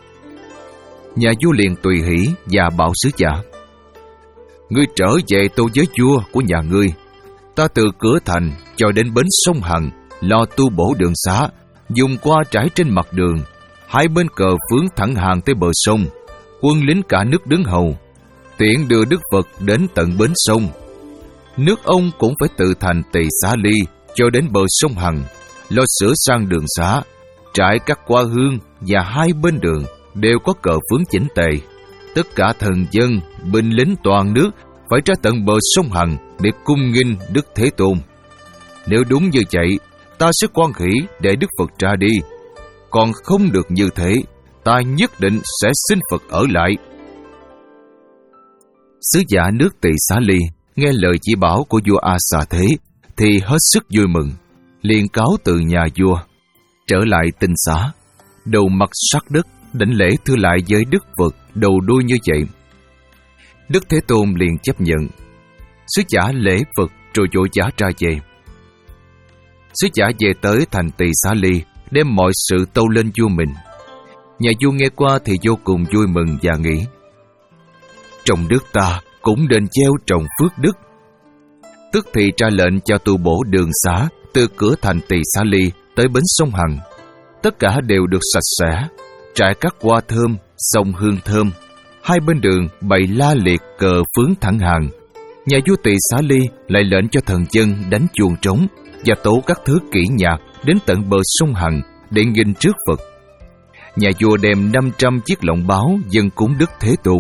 Speaker 1: Nhà vua liền tùy hỷ và bảo sứ giả: Ngươi trở về tâu với vua của nhà ngươi, ta từ cửa thành cho đến bến sông Hằng lo tu bổ đường xá, dùng qua trải trên mặt đường, hai bên cờ phướng thẳng hàng tới bờ sông, quân lính cả nước đứng hầu, tiện đưa Đức Phật đến tận bến sông. Nước ông cũng phải từ thành Tỳ Xá Ly cho đến bờ sông Hằng, lo sửa sang đường xá, trải các qua hương, và hai bên đường đều có cờ phướng chỉnh tề. Tất cả thần dân, binh lính toàn nước phải ra tận bờ sông Hằng để cung nghinh Đức Thế Tôn. Nếu đúng như vậy, ta sẽ quan hỷ để Đức Phật ra đi. Còn không được như thế, ta nhất định sẽ xin Phật ở lại. Sứ giả nước Tỳ Xá Ly nghe lời chỉ bảo của vua A Xà Thế thì hết sức vui mừng, liền cáo từ nhà vua trở lại Tinh Xá. đầu mặt sát đất, đảnh lễ thưa lại với Đức Phật đầu đuôi như vậy. Đức Thế Tôn liền chấp nhận. Sứ giả lễ Phật rồi vội vã ra về. Sứ giả về tới thành Tỳ Xá Ly, đem mọi sự tâu lên vua mình. Nhà vua nghe qua thì vô cùng vui mừng và nghĩ: trong nước ta cũng nên gieo trồng phước đức. Tức thì ra lệnh cho tu bổ đường xá từ cửa thành Tỳ Xá Ly tới bến sông Hằng. Tất cả đều được sạch sẽ, trải các hoa thơm, sông hương thơm. Hai bên đường bày la liệt cờ phướng thẳng hàng. Nhà vua Tỳ Xá Ly lại lệnh cho thần dân đánh chuông trống và tấu các thứ kỹ nhạc đến tận bờ sông Hằng để nghinh trước Phật. Nhà vua đem năm trăm chiếc lọng báo dâng cúng Đức Thế Tôn.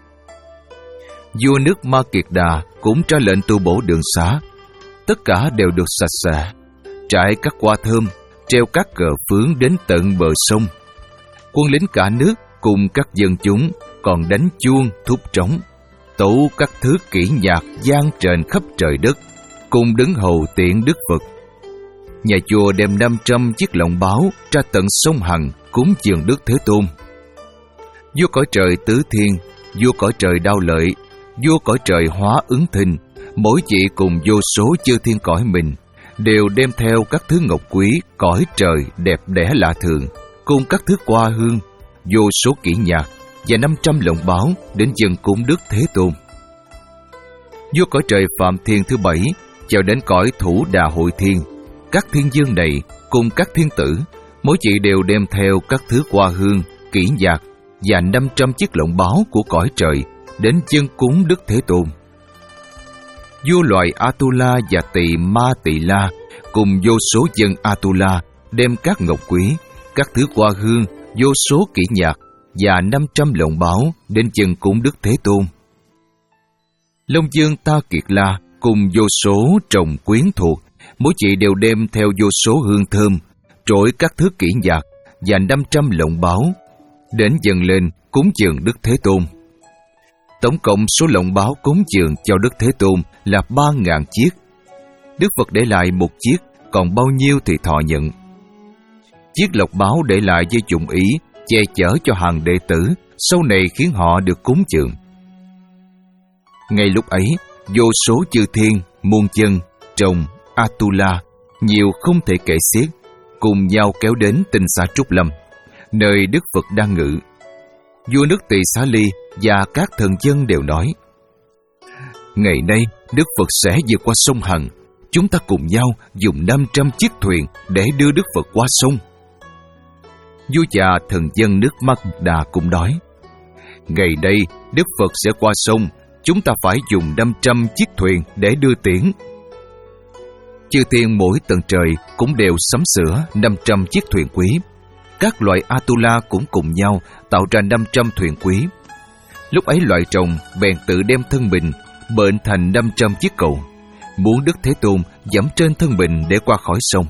Speaker 1: Vua nước Ma Kiệt Đà cũng ra lệnh tu bổ đường xá. Tất cả đều được sạch sẽ, trải các hoa thơm, treo các cờ phướng đến tận bờ sông. Quân lính cả nước cùng các dân chúng còn đánh chuông, thúc trống, tấu các thứ kỹ nhạc vang trên khắp trời đất, cùng đứng hầu tiễn Đức Phật. Nhà vua đem năm trăm chiếc lọng báo ra tận sông Hằng cúng dường Đức Thế Tôn. Vua cõi trời Tứ Thiên, vua cõi trời Đao Lợi, vua cõi trời Hóa Ứng Thinh, mỗi vị cùng vô số chư thiên cõi mình đều đem theo các thứ ngọc quý cõi trời đẹp đẽ lạ thường, cùng các thứ hoa hương, vô số kỹ nhạc và năm trăm lọng báo đến dâng cúng Đức Thế Tôn. Vua cõi trời Phạm Thiên thứ bảy chèo đến cõi Thủ Đà Hội Thiên. Các thiên dương này cùng các thiên tử, mỗi vị đều đem theo các thứ hoa hương, kỹ nhạc và năm trăm chiếc lọng báo của cõi trời đến dâng cúng Đức Thế Tôn. Vua loài Atula và Tỳ Ma Tỳ La cùng vô số dân Atula đem các ngọc quý, các thứ hoa hương, vô số kỹ nhạc và năm trăm lọng báo đến dâng cúng Đức Thế Tôn. Long Dương Ta Kiệt La cùng vô số trồng quyến thuộc, mỗi chị đều đem theo vô số hương thơm, trỗi các thứ kỹ nhạc và năm trăm lọng báo đến dâng lên cúng dường Đức Thế Tôn. Tổng cộng số lọng báo cúng dường cho Đức Thế Tôn là ba ngàn chiếc. Đức Phật để lại một chiếc, còn bao nhiêu thì thọ nhận. Chiếc lộc báo để lại với dụng ý che chở cho hàng đệ tử, sau này khiến họ được cúng dường. Ngay lúc ấy, vô số chư thiên, muôn chân, trồng, Atula, nhiều không thể kể xiết, cùng nhau kéo đến tinh xá Trúc Lâm, nơi Đức Phật đang ngự. Vua nước Tỳ Xá Ly và các thần dân đều nói: ngày nay Đức Phật sẽ vượt qua sông Hằng, chúng ta cùng nhau dùng năm trăm chiếc thuyền để đưa Đức Phật qua sông. Vua và thần dân nước Ma Kiệt Đà cũng nói: ngày đây Đức Phật sẽ qua sông, chúng ta phải dùng năm trăm chiếc thuyền để đưa tiễn. Chư thiên mỗi tầng trời cũng đều sắm sửa năm trăm chiếc thuyền quý. Các loại Atula cũng cùng nhau tạo ra năm trăm thuyền quý. Lúc ấy loại trồng bèn tự đem thân mình bệnh thành năm trăm chiếc cầu, muốn Đức Thế Tôn dẫm trên thân mình để qua khỏi sông.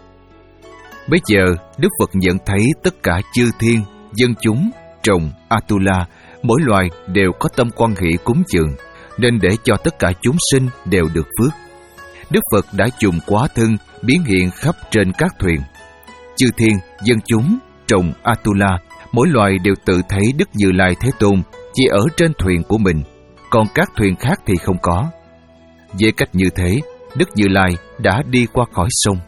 Speaker 1: Bây giờ Đức Phật nhận thấy tất cả chư thiên, dân chúng, trồng, Atula, mỗi loài đều có tâm quan hỷ cúng dường, nên để cho tất cả chúng sinh đều được phước. Đức Phật đã dùng quá thân biến hiện khắp trên các thuyền. Chư thiên, dân chúng, trồng, Atula, mỗi loài đều tự thấy Đức Như Lai Thế Tôn chỉ ở trên thuyền của mình, còn các thuyền khác thì không có. Với cách như thế, Đức Như Lai đã đi qua khỏi sông.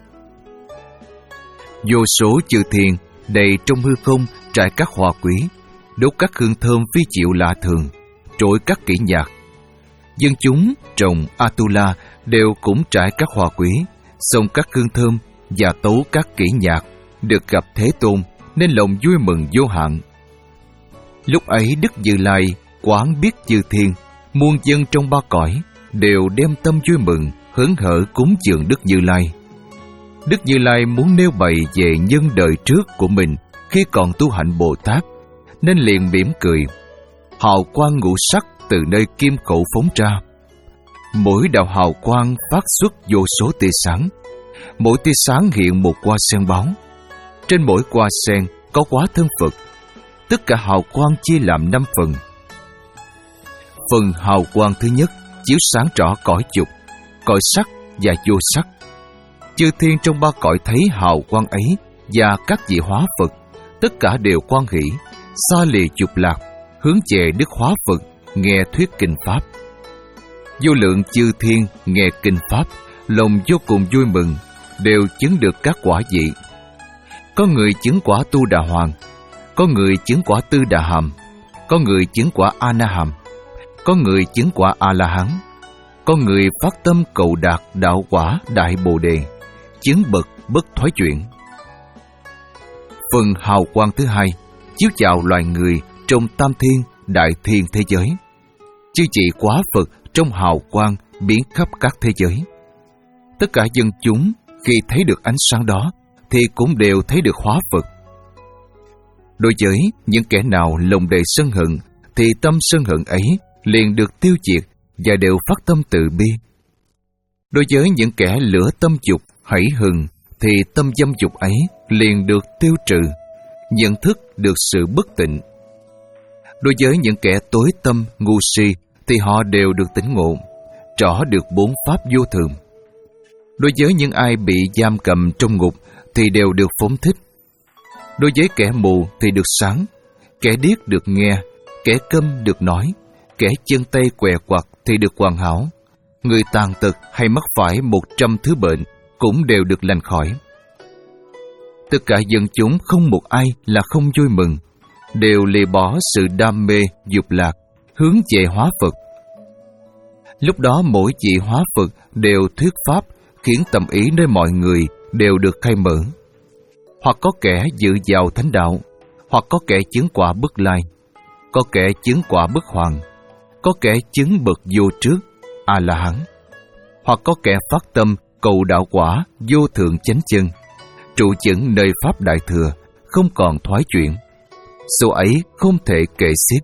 Speaker 1: Vô số chư thiên đầy trong hư không trải các hoa quý, đốt các hương thơm phi diệu lạ thường, trỗi các kỹ nhạc. Dân chúng trồng Atula đều cũng trải các hoa quý, xông các hương thơm và tấu các kỹ nhạc, được gặp Thế Tôn nên lòng vui mừng vô hạn. Lúc ấy Đức Như Lai quán biết chư thiên, muôn dân trong ba cõi đều đem tâm vui mừng, hớn hở cúng dường Đức Như Lai. Đức Như Lai muốn nêu bày về nhân đời trước của mình khi còn tu hạnh Bồ Tát, nên liền mỉm cười. Hào quang ngũ sắc từ nơi kim khẩu phóng ra. Mỗi đạo hào quang phát xuất vô số tia sáng. Mỗi tia sáng hiện một hoa sen báo. Trên mỗi hoa sen có hóa thân Phật. Tất cả hào quang chia làm năm phần. Phần hào quang thứ nhất chiếu sáng rõ cõi dục, cõi sắc và vô sắc. Chư thiên trong ba cõi thấy hào quang ấy và các vị hóa Phật tất cả đều hoan hỷ, xa lìa dục lạc, hướng về Đức Hóa Phật nghe thuyết kinh pháp. Vô lượng chư thiên nghe kinh pháp, lòng vô cùng vui mừng, đều chứng được các quả vị. Có người chứng quả Tu Đà Hoàng, có người chứng quả Tư Đà Hàm, có người chứng quả A Na Hàm, có người chứng quả A La Hán, có người phát tâm cầu đạt đạo quả Đại Bồ Đề, chứng bậc bất thoái chuyển. Phần hào quang thứ hai chiếu chào loài người trong tam thiên đại thiên thế giới. Chư vị Quá Phật trong hào quang biến khắp các thế giới. Tất cả dân chúng khi thấy được ánh sáng đó thì cũng đều thấy được Hóa Phật. Đối với những kẻ nào lòng đầy sân hận thì tâm sân hận ấy liền được tiêu diệt và đều phát tâm từ bi. Đối với những kẻ lửa tâm dục hãy hừng thì tâm dâm dục ấy liền được tiêu trừ, nhận thức được sự bất tịnh. Đối với những kẻ tối tâm ngu si thì họ đều được tỉnh ngộ, rõ được bốn pháp vô thường. Đối với những ai bị giam cầm trong ngục thì đều được phóng thích. Đối với kẻ mù thì được sáng, kẻ điếc được nghe, kẻ câm được nói, kẻ chân tay què quặt thì được hoàn hảo. Người tàn tật hay mắc phải một trăm thứ bệnh cũng đều được lành khỏi. Tất cả dân chúng không một ai là không vui mừng, đều lìa bỏ sự đam mê dục lạc, hướng về Hóa Phật. Lúc đó mỗi vị Hóa Phật đều thuyết pháp, khiến tâm ý nơi mọi người đều được khai mở. Hoặc có kẻ dự vào thánh đạo, hoặc có kẻ chứng quả bất lai, có kẻ chứng quả bất hoàng, có kẻ chứng bậc vô trước, A La Hán, hoặc có kẻ phát tâm cầu đạo quả vô thượng chánh chân, trụ vững nơi pháp đại thừa, không còn thoái chuyển. Số ấy không thể kể xiết.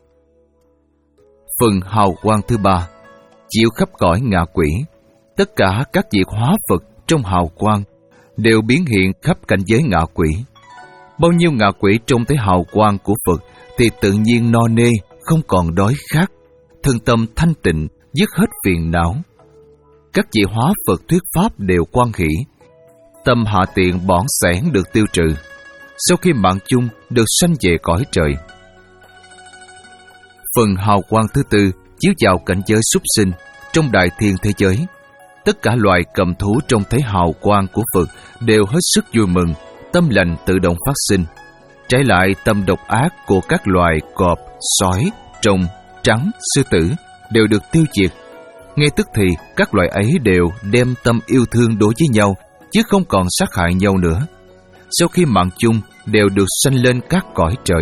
Speaker 1: Phần hào quang thứ ba chiếu khắp cõi ngạ quỷ. Tất cả các vị Hóa Phật trong hào quang đều biến hiện khắp cảnh giới ngạ quỷ. Bao nhiêu ngạ quỷ trông thấy hào quang của Phật thì tự nhiên no nê, không còn đói khát, thân tâm thanh tịnh, dứt hết phiền não. Các vị Hóa Phật thuyết pháp đều hoan hỷ, tâm hạ tiện bỏng sẻn được tiêu trừ, sau khi mạng chung được sanh về cõi trời. Phần hào quang thứ tư chiếu vào cảnh giới súc sinh trong đại thiên thế giới. Tất cả loài cầm thú trông thấy hào quang của Phật đều hết sức vui mừng, tâm lành tự động phát sinh. Trái lại, tâm độc ác của các loài cọp, sói, trùng, trắng, sư tử đều được tiêu diệt. Ngay tức thì các loài ấy đều đem tâm yêu thương đối với nhau, chứ không còn sát hại nhau nữa. Sau khi mạng chung đều được sanh lên các cõi trời.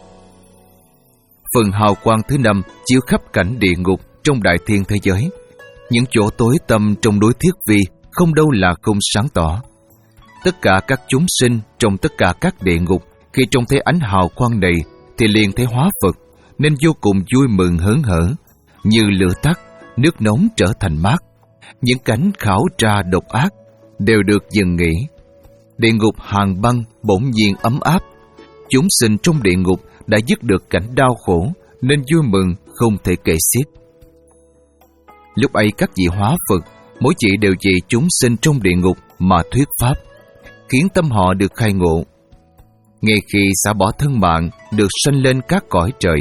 Speaker 1: Phần hào quang thứ năm chiếu khắp cảnh địa ngục trong đại thiên thế giới. Những chỗ tối tăm trong đối thiết vi không đâu là không sáng tỏ. Tất cả các chúng sinh trong tất cả các địa ngục khi trông thấy ánh hào quang này thì liền thấy Hóa Phật, nên vô cùng vui mừng hớn hở. Như lửa tắt, nước nóng trở thành mát. Những cánh khảo tra độc ác đều được dừng nghỉ. Địa ngục hàng băng bỗng nhiên ấm áp. Chúng sinh trong địa ngục đã dứt được cảnh đau khổ, nên vui mừng không thể kể xiết. Lúc ấy các vị Hóa Phật, mỗi vị đều vì chúng sinh trong địa ngục mà thuyết pháp, khiến tâm họ được khai ngộ. Ngay khi xả bỏ thân mạng, được sanh lên các cõi trời.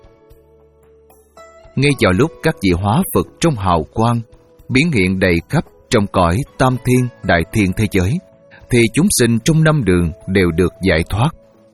Speaker 1: Ngay vào lúc các vị Hóa Phật trong hào quang biến hiện đầy khắp trong cõi tam thiên đại thiên thế giới, thì chúng sinh trong năm đường đều được giải thoát.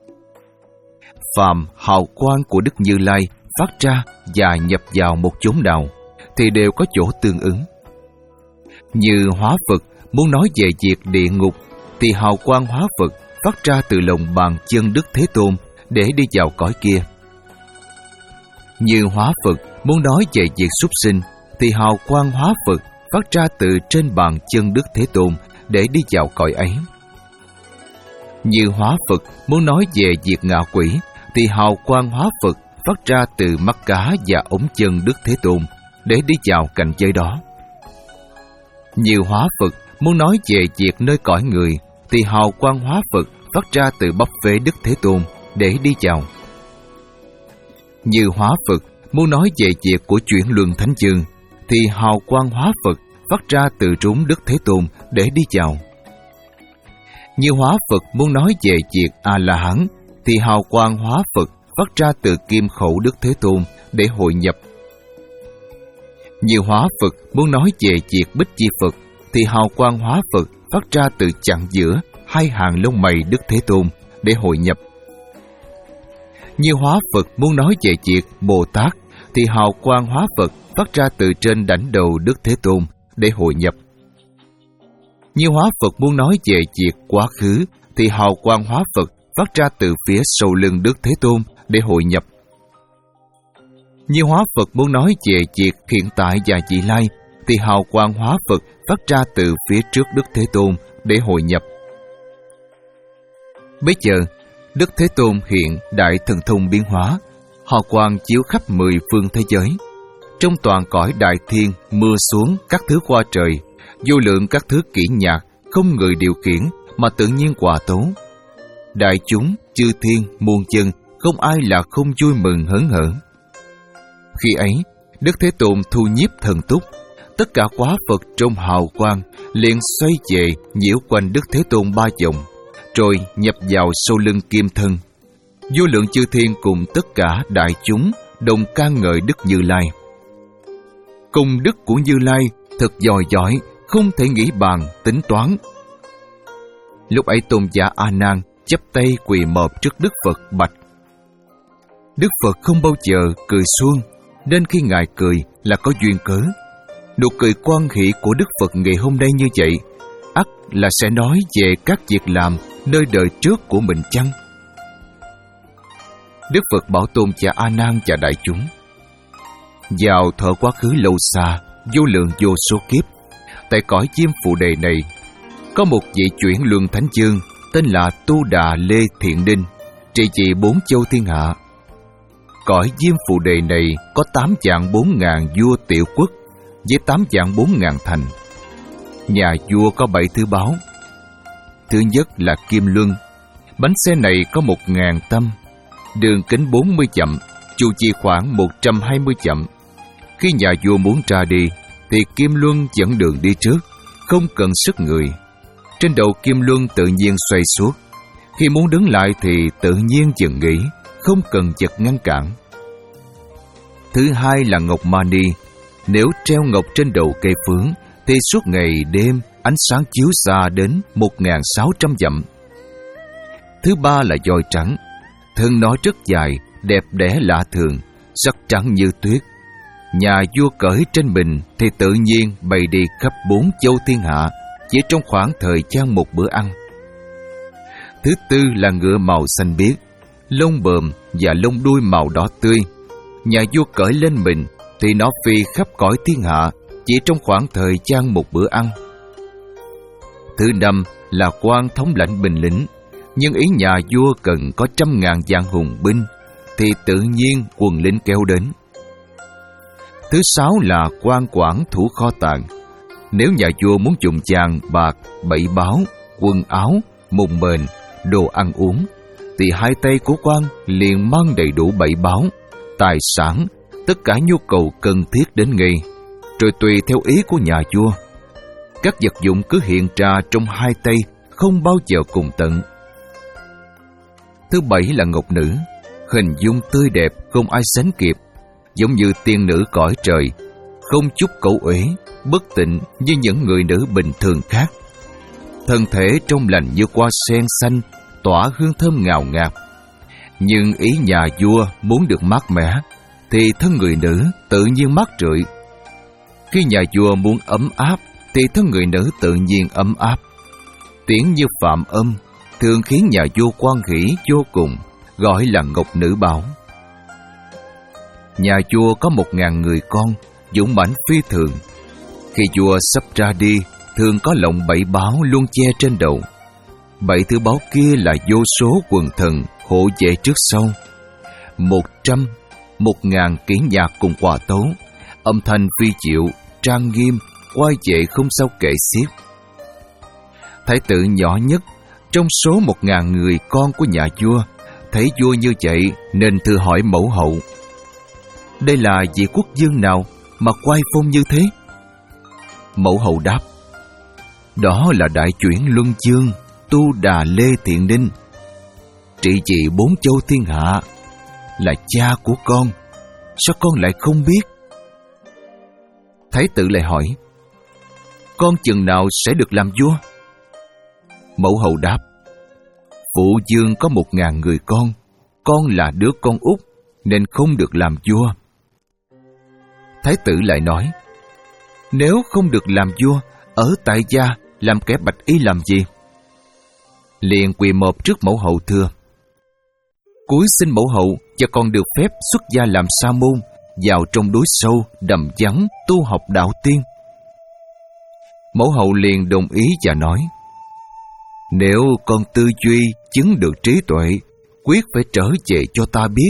Speaker 1: Phàm hào quang của Đức Như Lai phát ra và nhập vào một chốn nào thì đều có chỗ tương ứng. Như Hóa Phật muốn nói về việc địa ngục thì hào quang Hóa Phật phát ra từ lòng bàn chân Đức Thế Tôn để đi vào cõi kia. Như Hóa Phật muốn nói về việc súc sinh thì hào quang Hóa Phật phát ra từ trên bàn chân Đức Thế Tôn để đi vào cõi ấy. Như Hóa Phật muốn nói về việc ngạ quỷ thì hào quang Hóa Phật phát ra từ mắt cá và ống chân Đức Thế Tôn để đi vào cảnh giới đó. Như Hóa Phật muốn nói về việc nơi cõi người thì hào quang Hóa Phật phát ra từ bắp phế Đức Thế Tôn để đi vào. Như Hóa Phật muốn nói về việc của chuyển luân Thánh Dương thì hào quang Hóa Phật phát ra từ trúng Đức Thế Tôn để đi vào. Như Hóa Phật muốn nói về việc A La Hán thì hào quang hóa Phật phát ra từ kim khẩu Đức Thế Tôn để hội nhập. Như hóa Phật muốn nói về việc Bích Chi Phật thì hào quang hóa Phật phát ra từ chặn giữa hai hàng lông mày Đức Thế Tôn để hội nhập. Như hóa Phật muốn nói về việc Bồ Tát thì hào quang hóa Phật phát ra từ trên đảnh đầu Đức Thế Tôn để hội nhập. Như hóa Phật muốn nói về việc quá khứ thì hào quang hóa Phật phát ra từ phía sau lưng Đức Thế Tôn để hội nhập. Như hóa Phật muốn nói về việc hiện tại và vị lai thì hào quang hóa Phật phát ra từ phía trước Đức Thế Tôn để hội nhập. Bây giờ, Đức Thế Tôn hiện đại thần thông biến hóa, hào quang chiếu khắp mười phương thế giới. Trong toàn cõi đại thiên mưa xuống các thứ qua trời, vô lượng các thứ kỹ nhạc không người điều khiển mà tự nhiên hòa tấu. Đại chúng, chư thiên, muôn dân, không ai là không vui mừng hớn hở. Khi ấy, Đức Thế Tôn thu nhiếp thần túc, tất cả quá Phật trong hào quang liền xoay về nhiễu quanh Đức Thế Tôn ba vòng, rồi nhập vào sau lưng kim thân. Vô lượng chư thiên cùng tất cả đại chúng đồng ca ngợi Đức Như Lai. Công đức của Như Lai thật dồi dỏi, không thể nghĩ bàn, tính toán. Lúc ấy tôn giả A Nan chắp tay quỳ mọp trước Đức Phật bạch: Đức Phật không bao giờ cười suông, nên khi Ngài cười là có duyên cớ. Nụ cười quan hỷ của Đức Phật ngày hôm nay như vậy, ắt là sẽ nói về các việc làm nơi đời trước của mình chăng? Đức Phật bảo tôn giả A Nan và đại chúng: vào thọ quá khứ lâu xa, vô lượng vô số kiếp, tại cõi Diêm Phù Đề này, có một vị chuyển luân thánh dương tên là Tu Đà Lê Thiện Đinh, trị trị bốn châu thiên hạ. Cõi Diêm Phù Đề này có tám vạn bốn ngàn vua tiểu quốc với tám vạn bốn ngàn thành. Nhà vua có bảy thứ báu. Thứ nhất là kim luân. Bánh xe này có một ngàn tâm, đường kính bốn mươi dặm, chu vi khoảng một trăm hai mươi dặm. Khi nhà vua muốn ra đi thì kim luân dẫn đường đi trước, không cần sức người. Trên đầu kim luân tự nhiên xoay suốt. Khi muốn đứng lại thì tự nhiên dừng nghỉ, không cần vật ngăn cản. Thứ hai là ngọc mani. Nếu treo ngọc trên đầu cây phướng thì suốt ngày đêm ánh sáng chiếu xa đến một nghìn sáu trăm dặm. Thứ ba là voi trắng. Thân nó rất dài, đẹp đẽ lạ thường, sắc trắng như tuyết. Nhà vua cởi trên mình thì tự nhiên bày đi khắp bốn châu thiên hạ chỉ trong khoảng thời gian một bữa ăn. Thứ tư là ngựa màu xanh biếc, lông bờm và lông đuôi màu đỏ tươi. Nhà vua cởi lên mình thì nó phi khắp cõi thiên hạ chỉ trong khoảng thời gian một bữa ăn. Thứ năm là quan thống lãnh binh lính. Nhưng ý nhà vua cần có trăm ngàn vạn hùng binh thì tự nhiên quân lính kéo đến. Thứ sáu là quan quản thủ kho tàng. Nếu nhà vua muốn dùng vàng, bạc, bảy báu, quần áo, mùng mền, đồ ăn uống thì hai tay của quan liền mang đầy đủ bảy báu, tài sản, tất cả nhu cầu cần thiết đến ngay, rồi tùy theo ý của nhà vua. Các vật dụng cứ hiện ra trong hai tay, không bao giờ cùng tận. Thứ bảy là ngọc nữ. Hình dung tươi đẹp không ai sánh kịp, giống như tiên nữ cõi trời, không chút cẩu uế, bất tịnh như những người nữ bình thường khác. Thân thể trong lành như hoa sen xanh, tỏa hương thơm ngào ngạt. Nhưng ý nhà vua muốn được mát mẻ thì thân người nữ tự nhiên mát rượi. Khi nhà vua muốn ấm áp thì thân người nữ tự nhiên ấm áp. Tiếng như phạm âm thường khiến nhà vua hoan hỷ vô cùng, gọi là ngọc nữ bảo. Nhà vua có một ngàn người con, dũng mãnh phi thường. Khi vua sắp ra đi, thường có lọng bảy báo luôn che trên đầu. Bảy thứ báo kia là vô số quần thần hộ vệ trước sau. Một trăm, một ngàn kỹ nhạc cùng hòa tấu, âm thanh phi diệu, trang nghiêm, oai vệ không sao kể xiết. Thái tử nhỏ nhất trong số một ngàn người con của nhà vua thấy vua như vậy nên thưa hỏi mẫu hậu: đây là vị quốc vương nào mà oai phong như thế? Mẫu hậu đáp: đó là đại chuyển luân vương Tu Đà Lê Thiện Đinh. trị vì bốn châu thiên hạ, là cha của con, sao con lại không biết? Thái tử lại hỏi, con chừng nào sẽ được làm vua? Mẫu hậu đáp, phụ vương có một ngàn người con, con là đứa con út nên không được làm vua. Thái tử lại nói, nếu không được làm vua, ở tại gia làm kẻ bạch y làm gì? Liền quỳ mọp trước mẫu hậu thưa, cúi xin mẫu hậu cho con được phép xuất gia làm sa môn, vào trong núi sâu đầm vắng tu học đạo tiên. Mẫu hậu liền đồng ý và nói, nếu con tư duy chứng được trí tuệ, quyết phải trở về cho ta biết.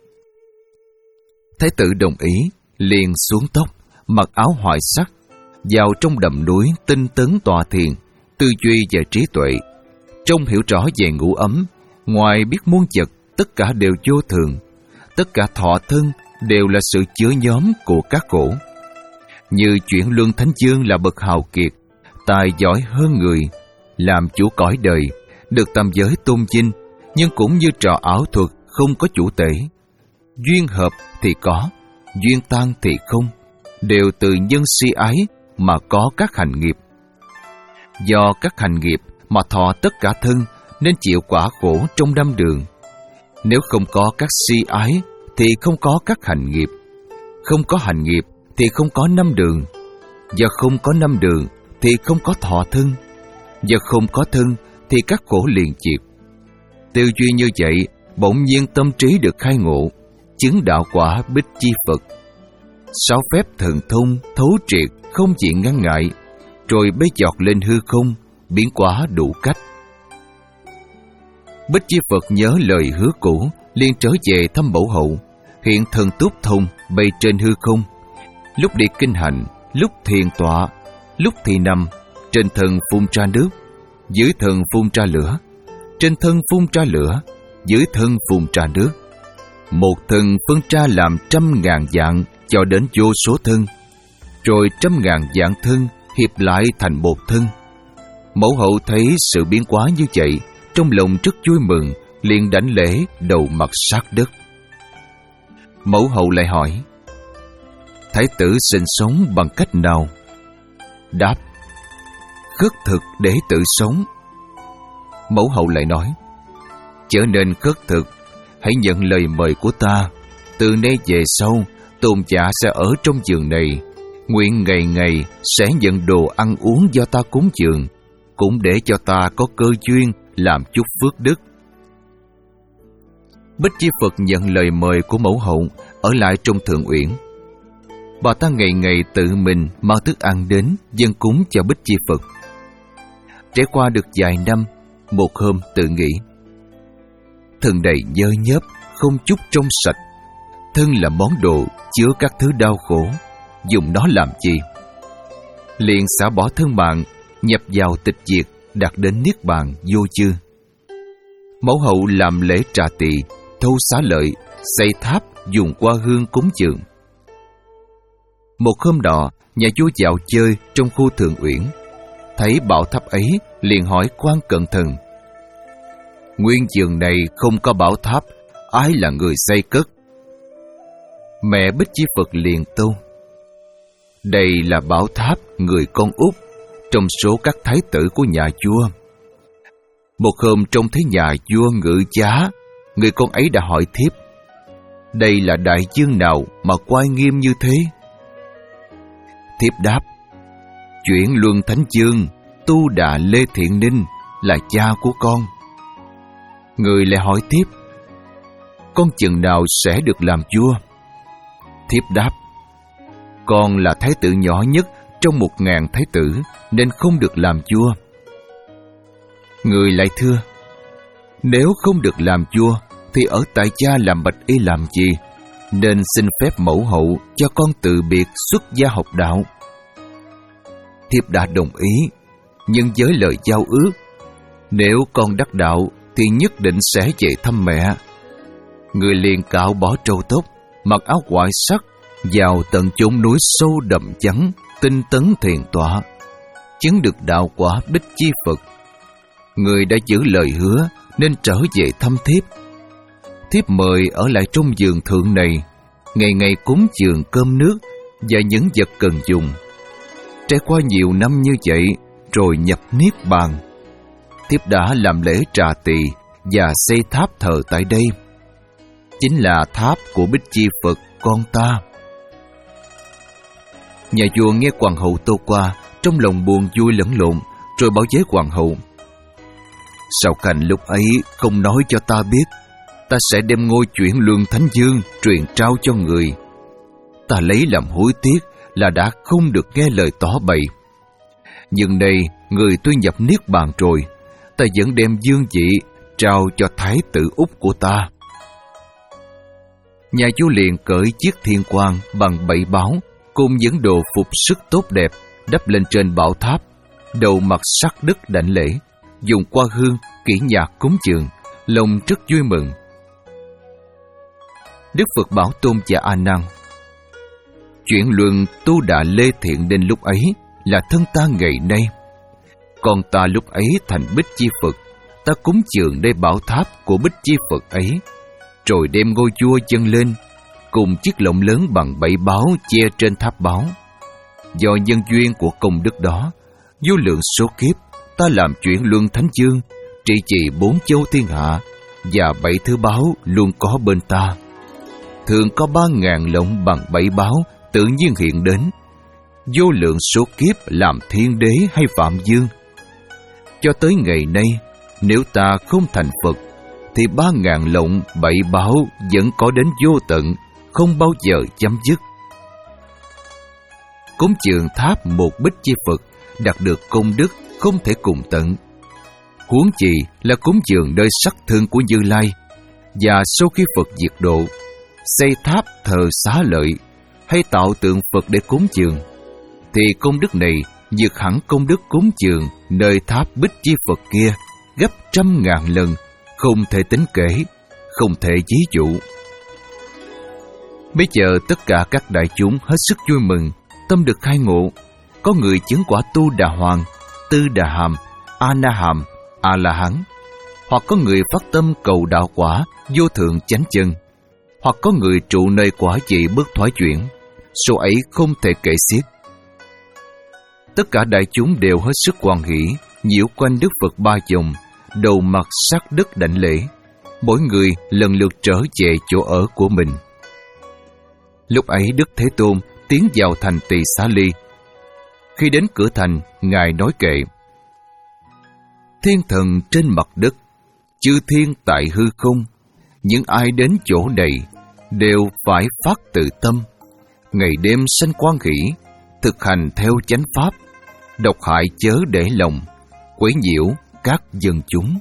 Speaker 1: Thái tử đồng ý, liền xuống tóc, mặc áo hoại sắc, vào trong đầm núi tinh tấn tọa thiền, tư duy và trí tuệ. Trông hiểu rõ về ngũ ấm, ngoài biết muôn vật, tất cả đều vô thường, tất cả thọ thân đều là sự chứa nhóm của các khổ. Như chuyển luân thánh dương là bậc hào kiệt, tài giỏi hơn người, làm chủ cõi đời, được tam giới tôn vinh, nhưng cũng như trò ảo thuật không có chủ tể. Duyên hợp thì có, duyên tan thì không, đều từ nhân si ái mà có các hành nghiệp. Do các hành nghiệp mà thọ tất cả thân nên chịu quả khổ trong năm đường. Nếu không có các si ái thì không có các hành nghiệp, không có hành nghiệp thì không có năm đường, do không có năm đường thì không có thọ thân, do không có thân thì các khổ liền diệt. Tư duy như vậy, bỗng nhiên tâm trí được khai ngộ, chứng đạo quả Bích Chi Phật. Sáu phép thần thông thấu triệt, không gì ngăn ngại, rồi bế giọt lên hư không, biến quả đủ cách. Bích Chi Phật nhớ lời hứa cũ, liền trở về thăm mẫu hậu, hiện thần túc thông bay trên hư không. Lúc đi kinh hành, lúc thiền tọa, lúc thì nằm, trên thân phun ra nước, dưới thân phun ra lửa, trên thân phun ra lửa, dưới thân phun ra nước. Một thân phân ra làm trăm ngàn dạng cho đến vô số thân, rồi trăm ngàn dạng thân hiệp lại thành một thân. Mẫu hậu thấy sự biến hóa như vậy, trong lòng rất vui mừng, liền đảnh lễ đầu mặt sát đất. Mẫu hậu lại hỏi, thái tử sinh sống bằng cách nào? Đáp, khất thực để tự sống. Mẫu hậu lại nói, trở nên khất thực, hãy nhận lời mời của ta. Từ nay về sau, tôn giả sẽ ở trong giường này, nguyện ngày ngày sẽ nhận đồ ăn uống do ta cúng dường, cũng để cho ta có cơ duyên làm chút phước đức. Bích Chi Phật nhận lời mời của mẫu hậu, ở lại trong Thượng Uyển. Bà ta ngày ngày tự mình mang thức ăn đến dâng cúng cho Bích Chi Phật. Trải qua được vài năm, một hôm tự nghĩ, thân đầy nhơ nhớp, không chút trong sạch, thân là món đồ chứa các thứ đau khổ, dùng nó làm gì? Liền xả bỏ thân mạng, nhập vào tịch diệt, đạt đến niết bàn vô chư. Mẫu hậu làm lễ trà tỳ, thâu xá lợi, xây tháp, dùng hoa hương cúng dường. Một hôm nọ, nhà vua dạo chơi trong khu Thượng Uyển, thấy bảo tháp ấy, liền hỏi quan cận thần, nguyên giường này không có bảo tháp, ai là người xây cất? Mẹ Bích Chi Phật liền tâu, đây là bảo tháp người con út trong số các thái tử của nhà vua. Một hôm trông thấy nhà vua ngự giá, người con ấy đã hỏi thiếp, đây là đại dương nào mà oai nghiêm như thế? Thiếp đáp, chuyển luân thánh dương, Tu Đà Lê Thiện Ninh là cha của con. Người lại hỏi tiếp, con chừng nào sẽ được làm vua? Thiếp đáp, con là thái tử nhỏ nhất trong một ngàn thái tử, nên không được làm vua. Người lại thưa, nếu không được làm vua, thì ở tại gia làm bạch y làm gì? Nên xin phép mẫu hậu cho con từ biệt xuất gia học đạo. Thiếp đã đồng ý, nhưng với lời giao ước, nếu con đắc đạo thì nhất định sẽ về thăm mẹ. Người liền cạo bỏ trâu tóc, mặc áo ngoại sắc, vào tận chốn núi sâu đậm vắng, tinh tấn thiền tọa, chứng được đạo quả Bích Chi Phật. Người đã giữ lời hứa, nên trở về thăm thiếp. Thiếp mời ở lại trong giường thượng này, ngày ngày cúng dường cơm nước và những vật cần dùng. Trải qua nhiều năm như vậy rồi nhập niết bàn. Thiếp đã làm lễ trà tỳ và xây tháp thờ tại đây. Chính là tháp của Bích Chi Phật con ta. Nhà vua nghe hoàng hậu tâu qua, trong lòng buồn vui lẫn lộn, rồi bảo với hoàng hậu: Sao Khanh lúc ấy không nói cho ta biết, ta sẽ đem ngôi Chuyển Luân Thánh Dương truyền trao cho người. Ta lấy làm hối tiếc là đã không được nghe lời tỏ bày. Nhưng nay người tôi nhập niết bàn rồi, ta vẫn đem dương vị trao cho thái tử út của ta. Nhà vua liền cởi chiếc thiên quang bằng bảy báo cùng những đồ phục sức tốt đẹp đắp lên trên bảo tháp, đầu mặt sắc đất đảnh lễ, dùng qua hương kỹ nhạc cúng dường, lòng rất vui mừng. Đức Phật bảo Tôn và A Nan: Chuyển luân Tu Đà Lê Thiện Đinh lúc ấy là thân ta ngày nay. Còn ta lúc ấy thành Bích Chi Phật, ta cúng dường nơi bảo tháp của Bích Chi Phật ấy, rồi đem ngôi vua dâng lên, cùng chiếc lọng lớn bằng bảy báo che trên tháp báo. Do nhân duyên của công đức đó, vô lượng số kiếp, ta làm Chuyển Luân Thánh Dương, trị trị bốn châu thiên hạ, và bảy thứ báo luôn có bên ta. Thường có ba ngàn lọng bằng bảy báo tự nhiên hiện đến, vô lượng số kiếp làm thiên đế hay phạm dương. Cho tới ngày nay, nếu ta không thành Phật, thì ba ngàn lọng bảy báo vẫn có đến vô tận, không bao giờ chấm dứt. Cúng dường tháp một Bích Chi Phật đạt được công đức không thể cùng tận. Huống chi là cúng dường nơi sắc thân của Như Lai, và sau khi Phật diệt độ, xây tháp thờ Xá Lợi hay tạo tượng Phật để cúng dường, thì công đức này vượt hẳn công đức cúng dường nơi tháp Bích Chi Phật kia gấp trăm ngàn lần, không thể tính kể, không thể ví dụ. Bây giờ tất cả các đại chúng hết sức vui mừng, tâm được khai ngộ. Có người chứng quả Tu Đà Hoàng, Tư Đà Hàm, A Na Hàm, A La Hán, hoặc có người phát tâm cầu đạo quả vô thượng chánh chân, hoặc có người trụ nơi quả vị bước thoái chuyển. Số ấy không thể kể xiết. Tất cả đại chúng đều hết sức hoan hỷ, nhiễu quanh Đức Phật ba vòng, đầu mặt sát đất đảnh lễ, mỗi người lần lượt trở về chỗ ở của mình. Lúc ấy Đức Thế Tôn tiến vào thành Tỳ Xá Ly. Khi đến cửa thành, Ngài nói kệ: Thiên thần trên mặt đất, chư thiên tại hư không, những ai đến chỗ này đều phải phát từ tâm, ngày đêm sanh quan hỷ, thực hành theo chánh pháp, độc hại chớ để lòng, quấy nhiễu các dân chúng.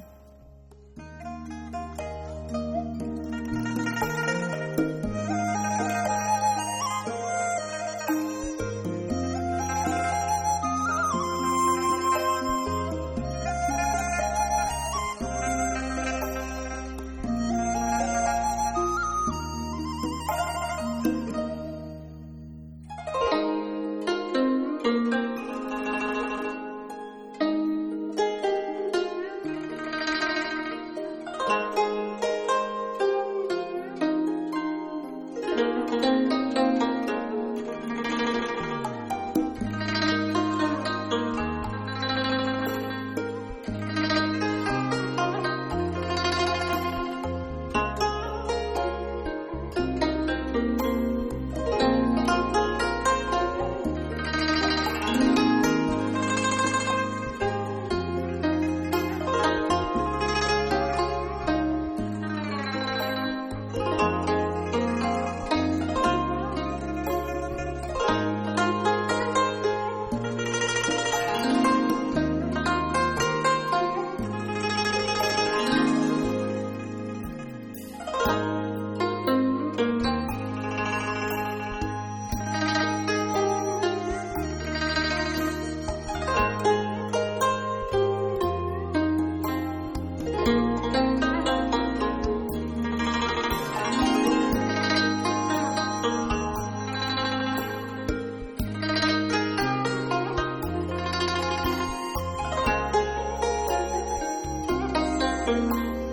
Speaker 2: Thank you.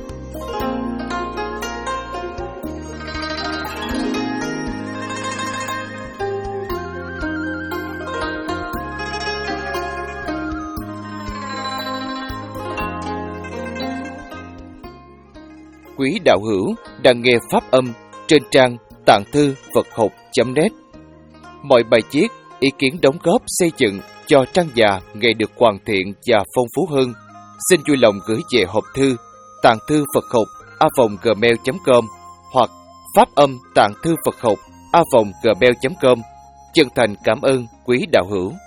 Speaker 1: quý đạo hữu đang nghe pháp âm trên trang tạng thư Phật học chấm net. Mọi bài viết, ý kiến đóng góp xây dựng cho trang già ngày được hoàn thiện và phong phú hơn, xin vui lòng gửi về hộp thư tạng thư Phật học a vòng gmail chấm com hoặc pháp âm tạng thư Phật học a vòng gmail chấm com. Chân thành cảm ơn quý đạo hữu.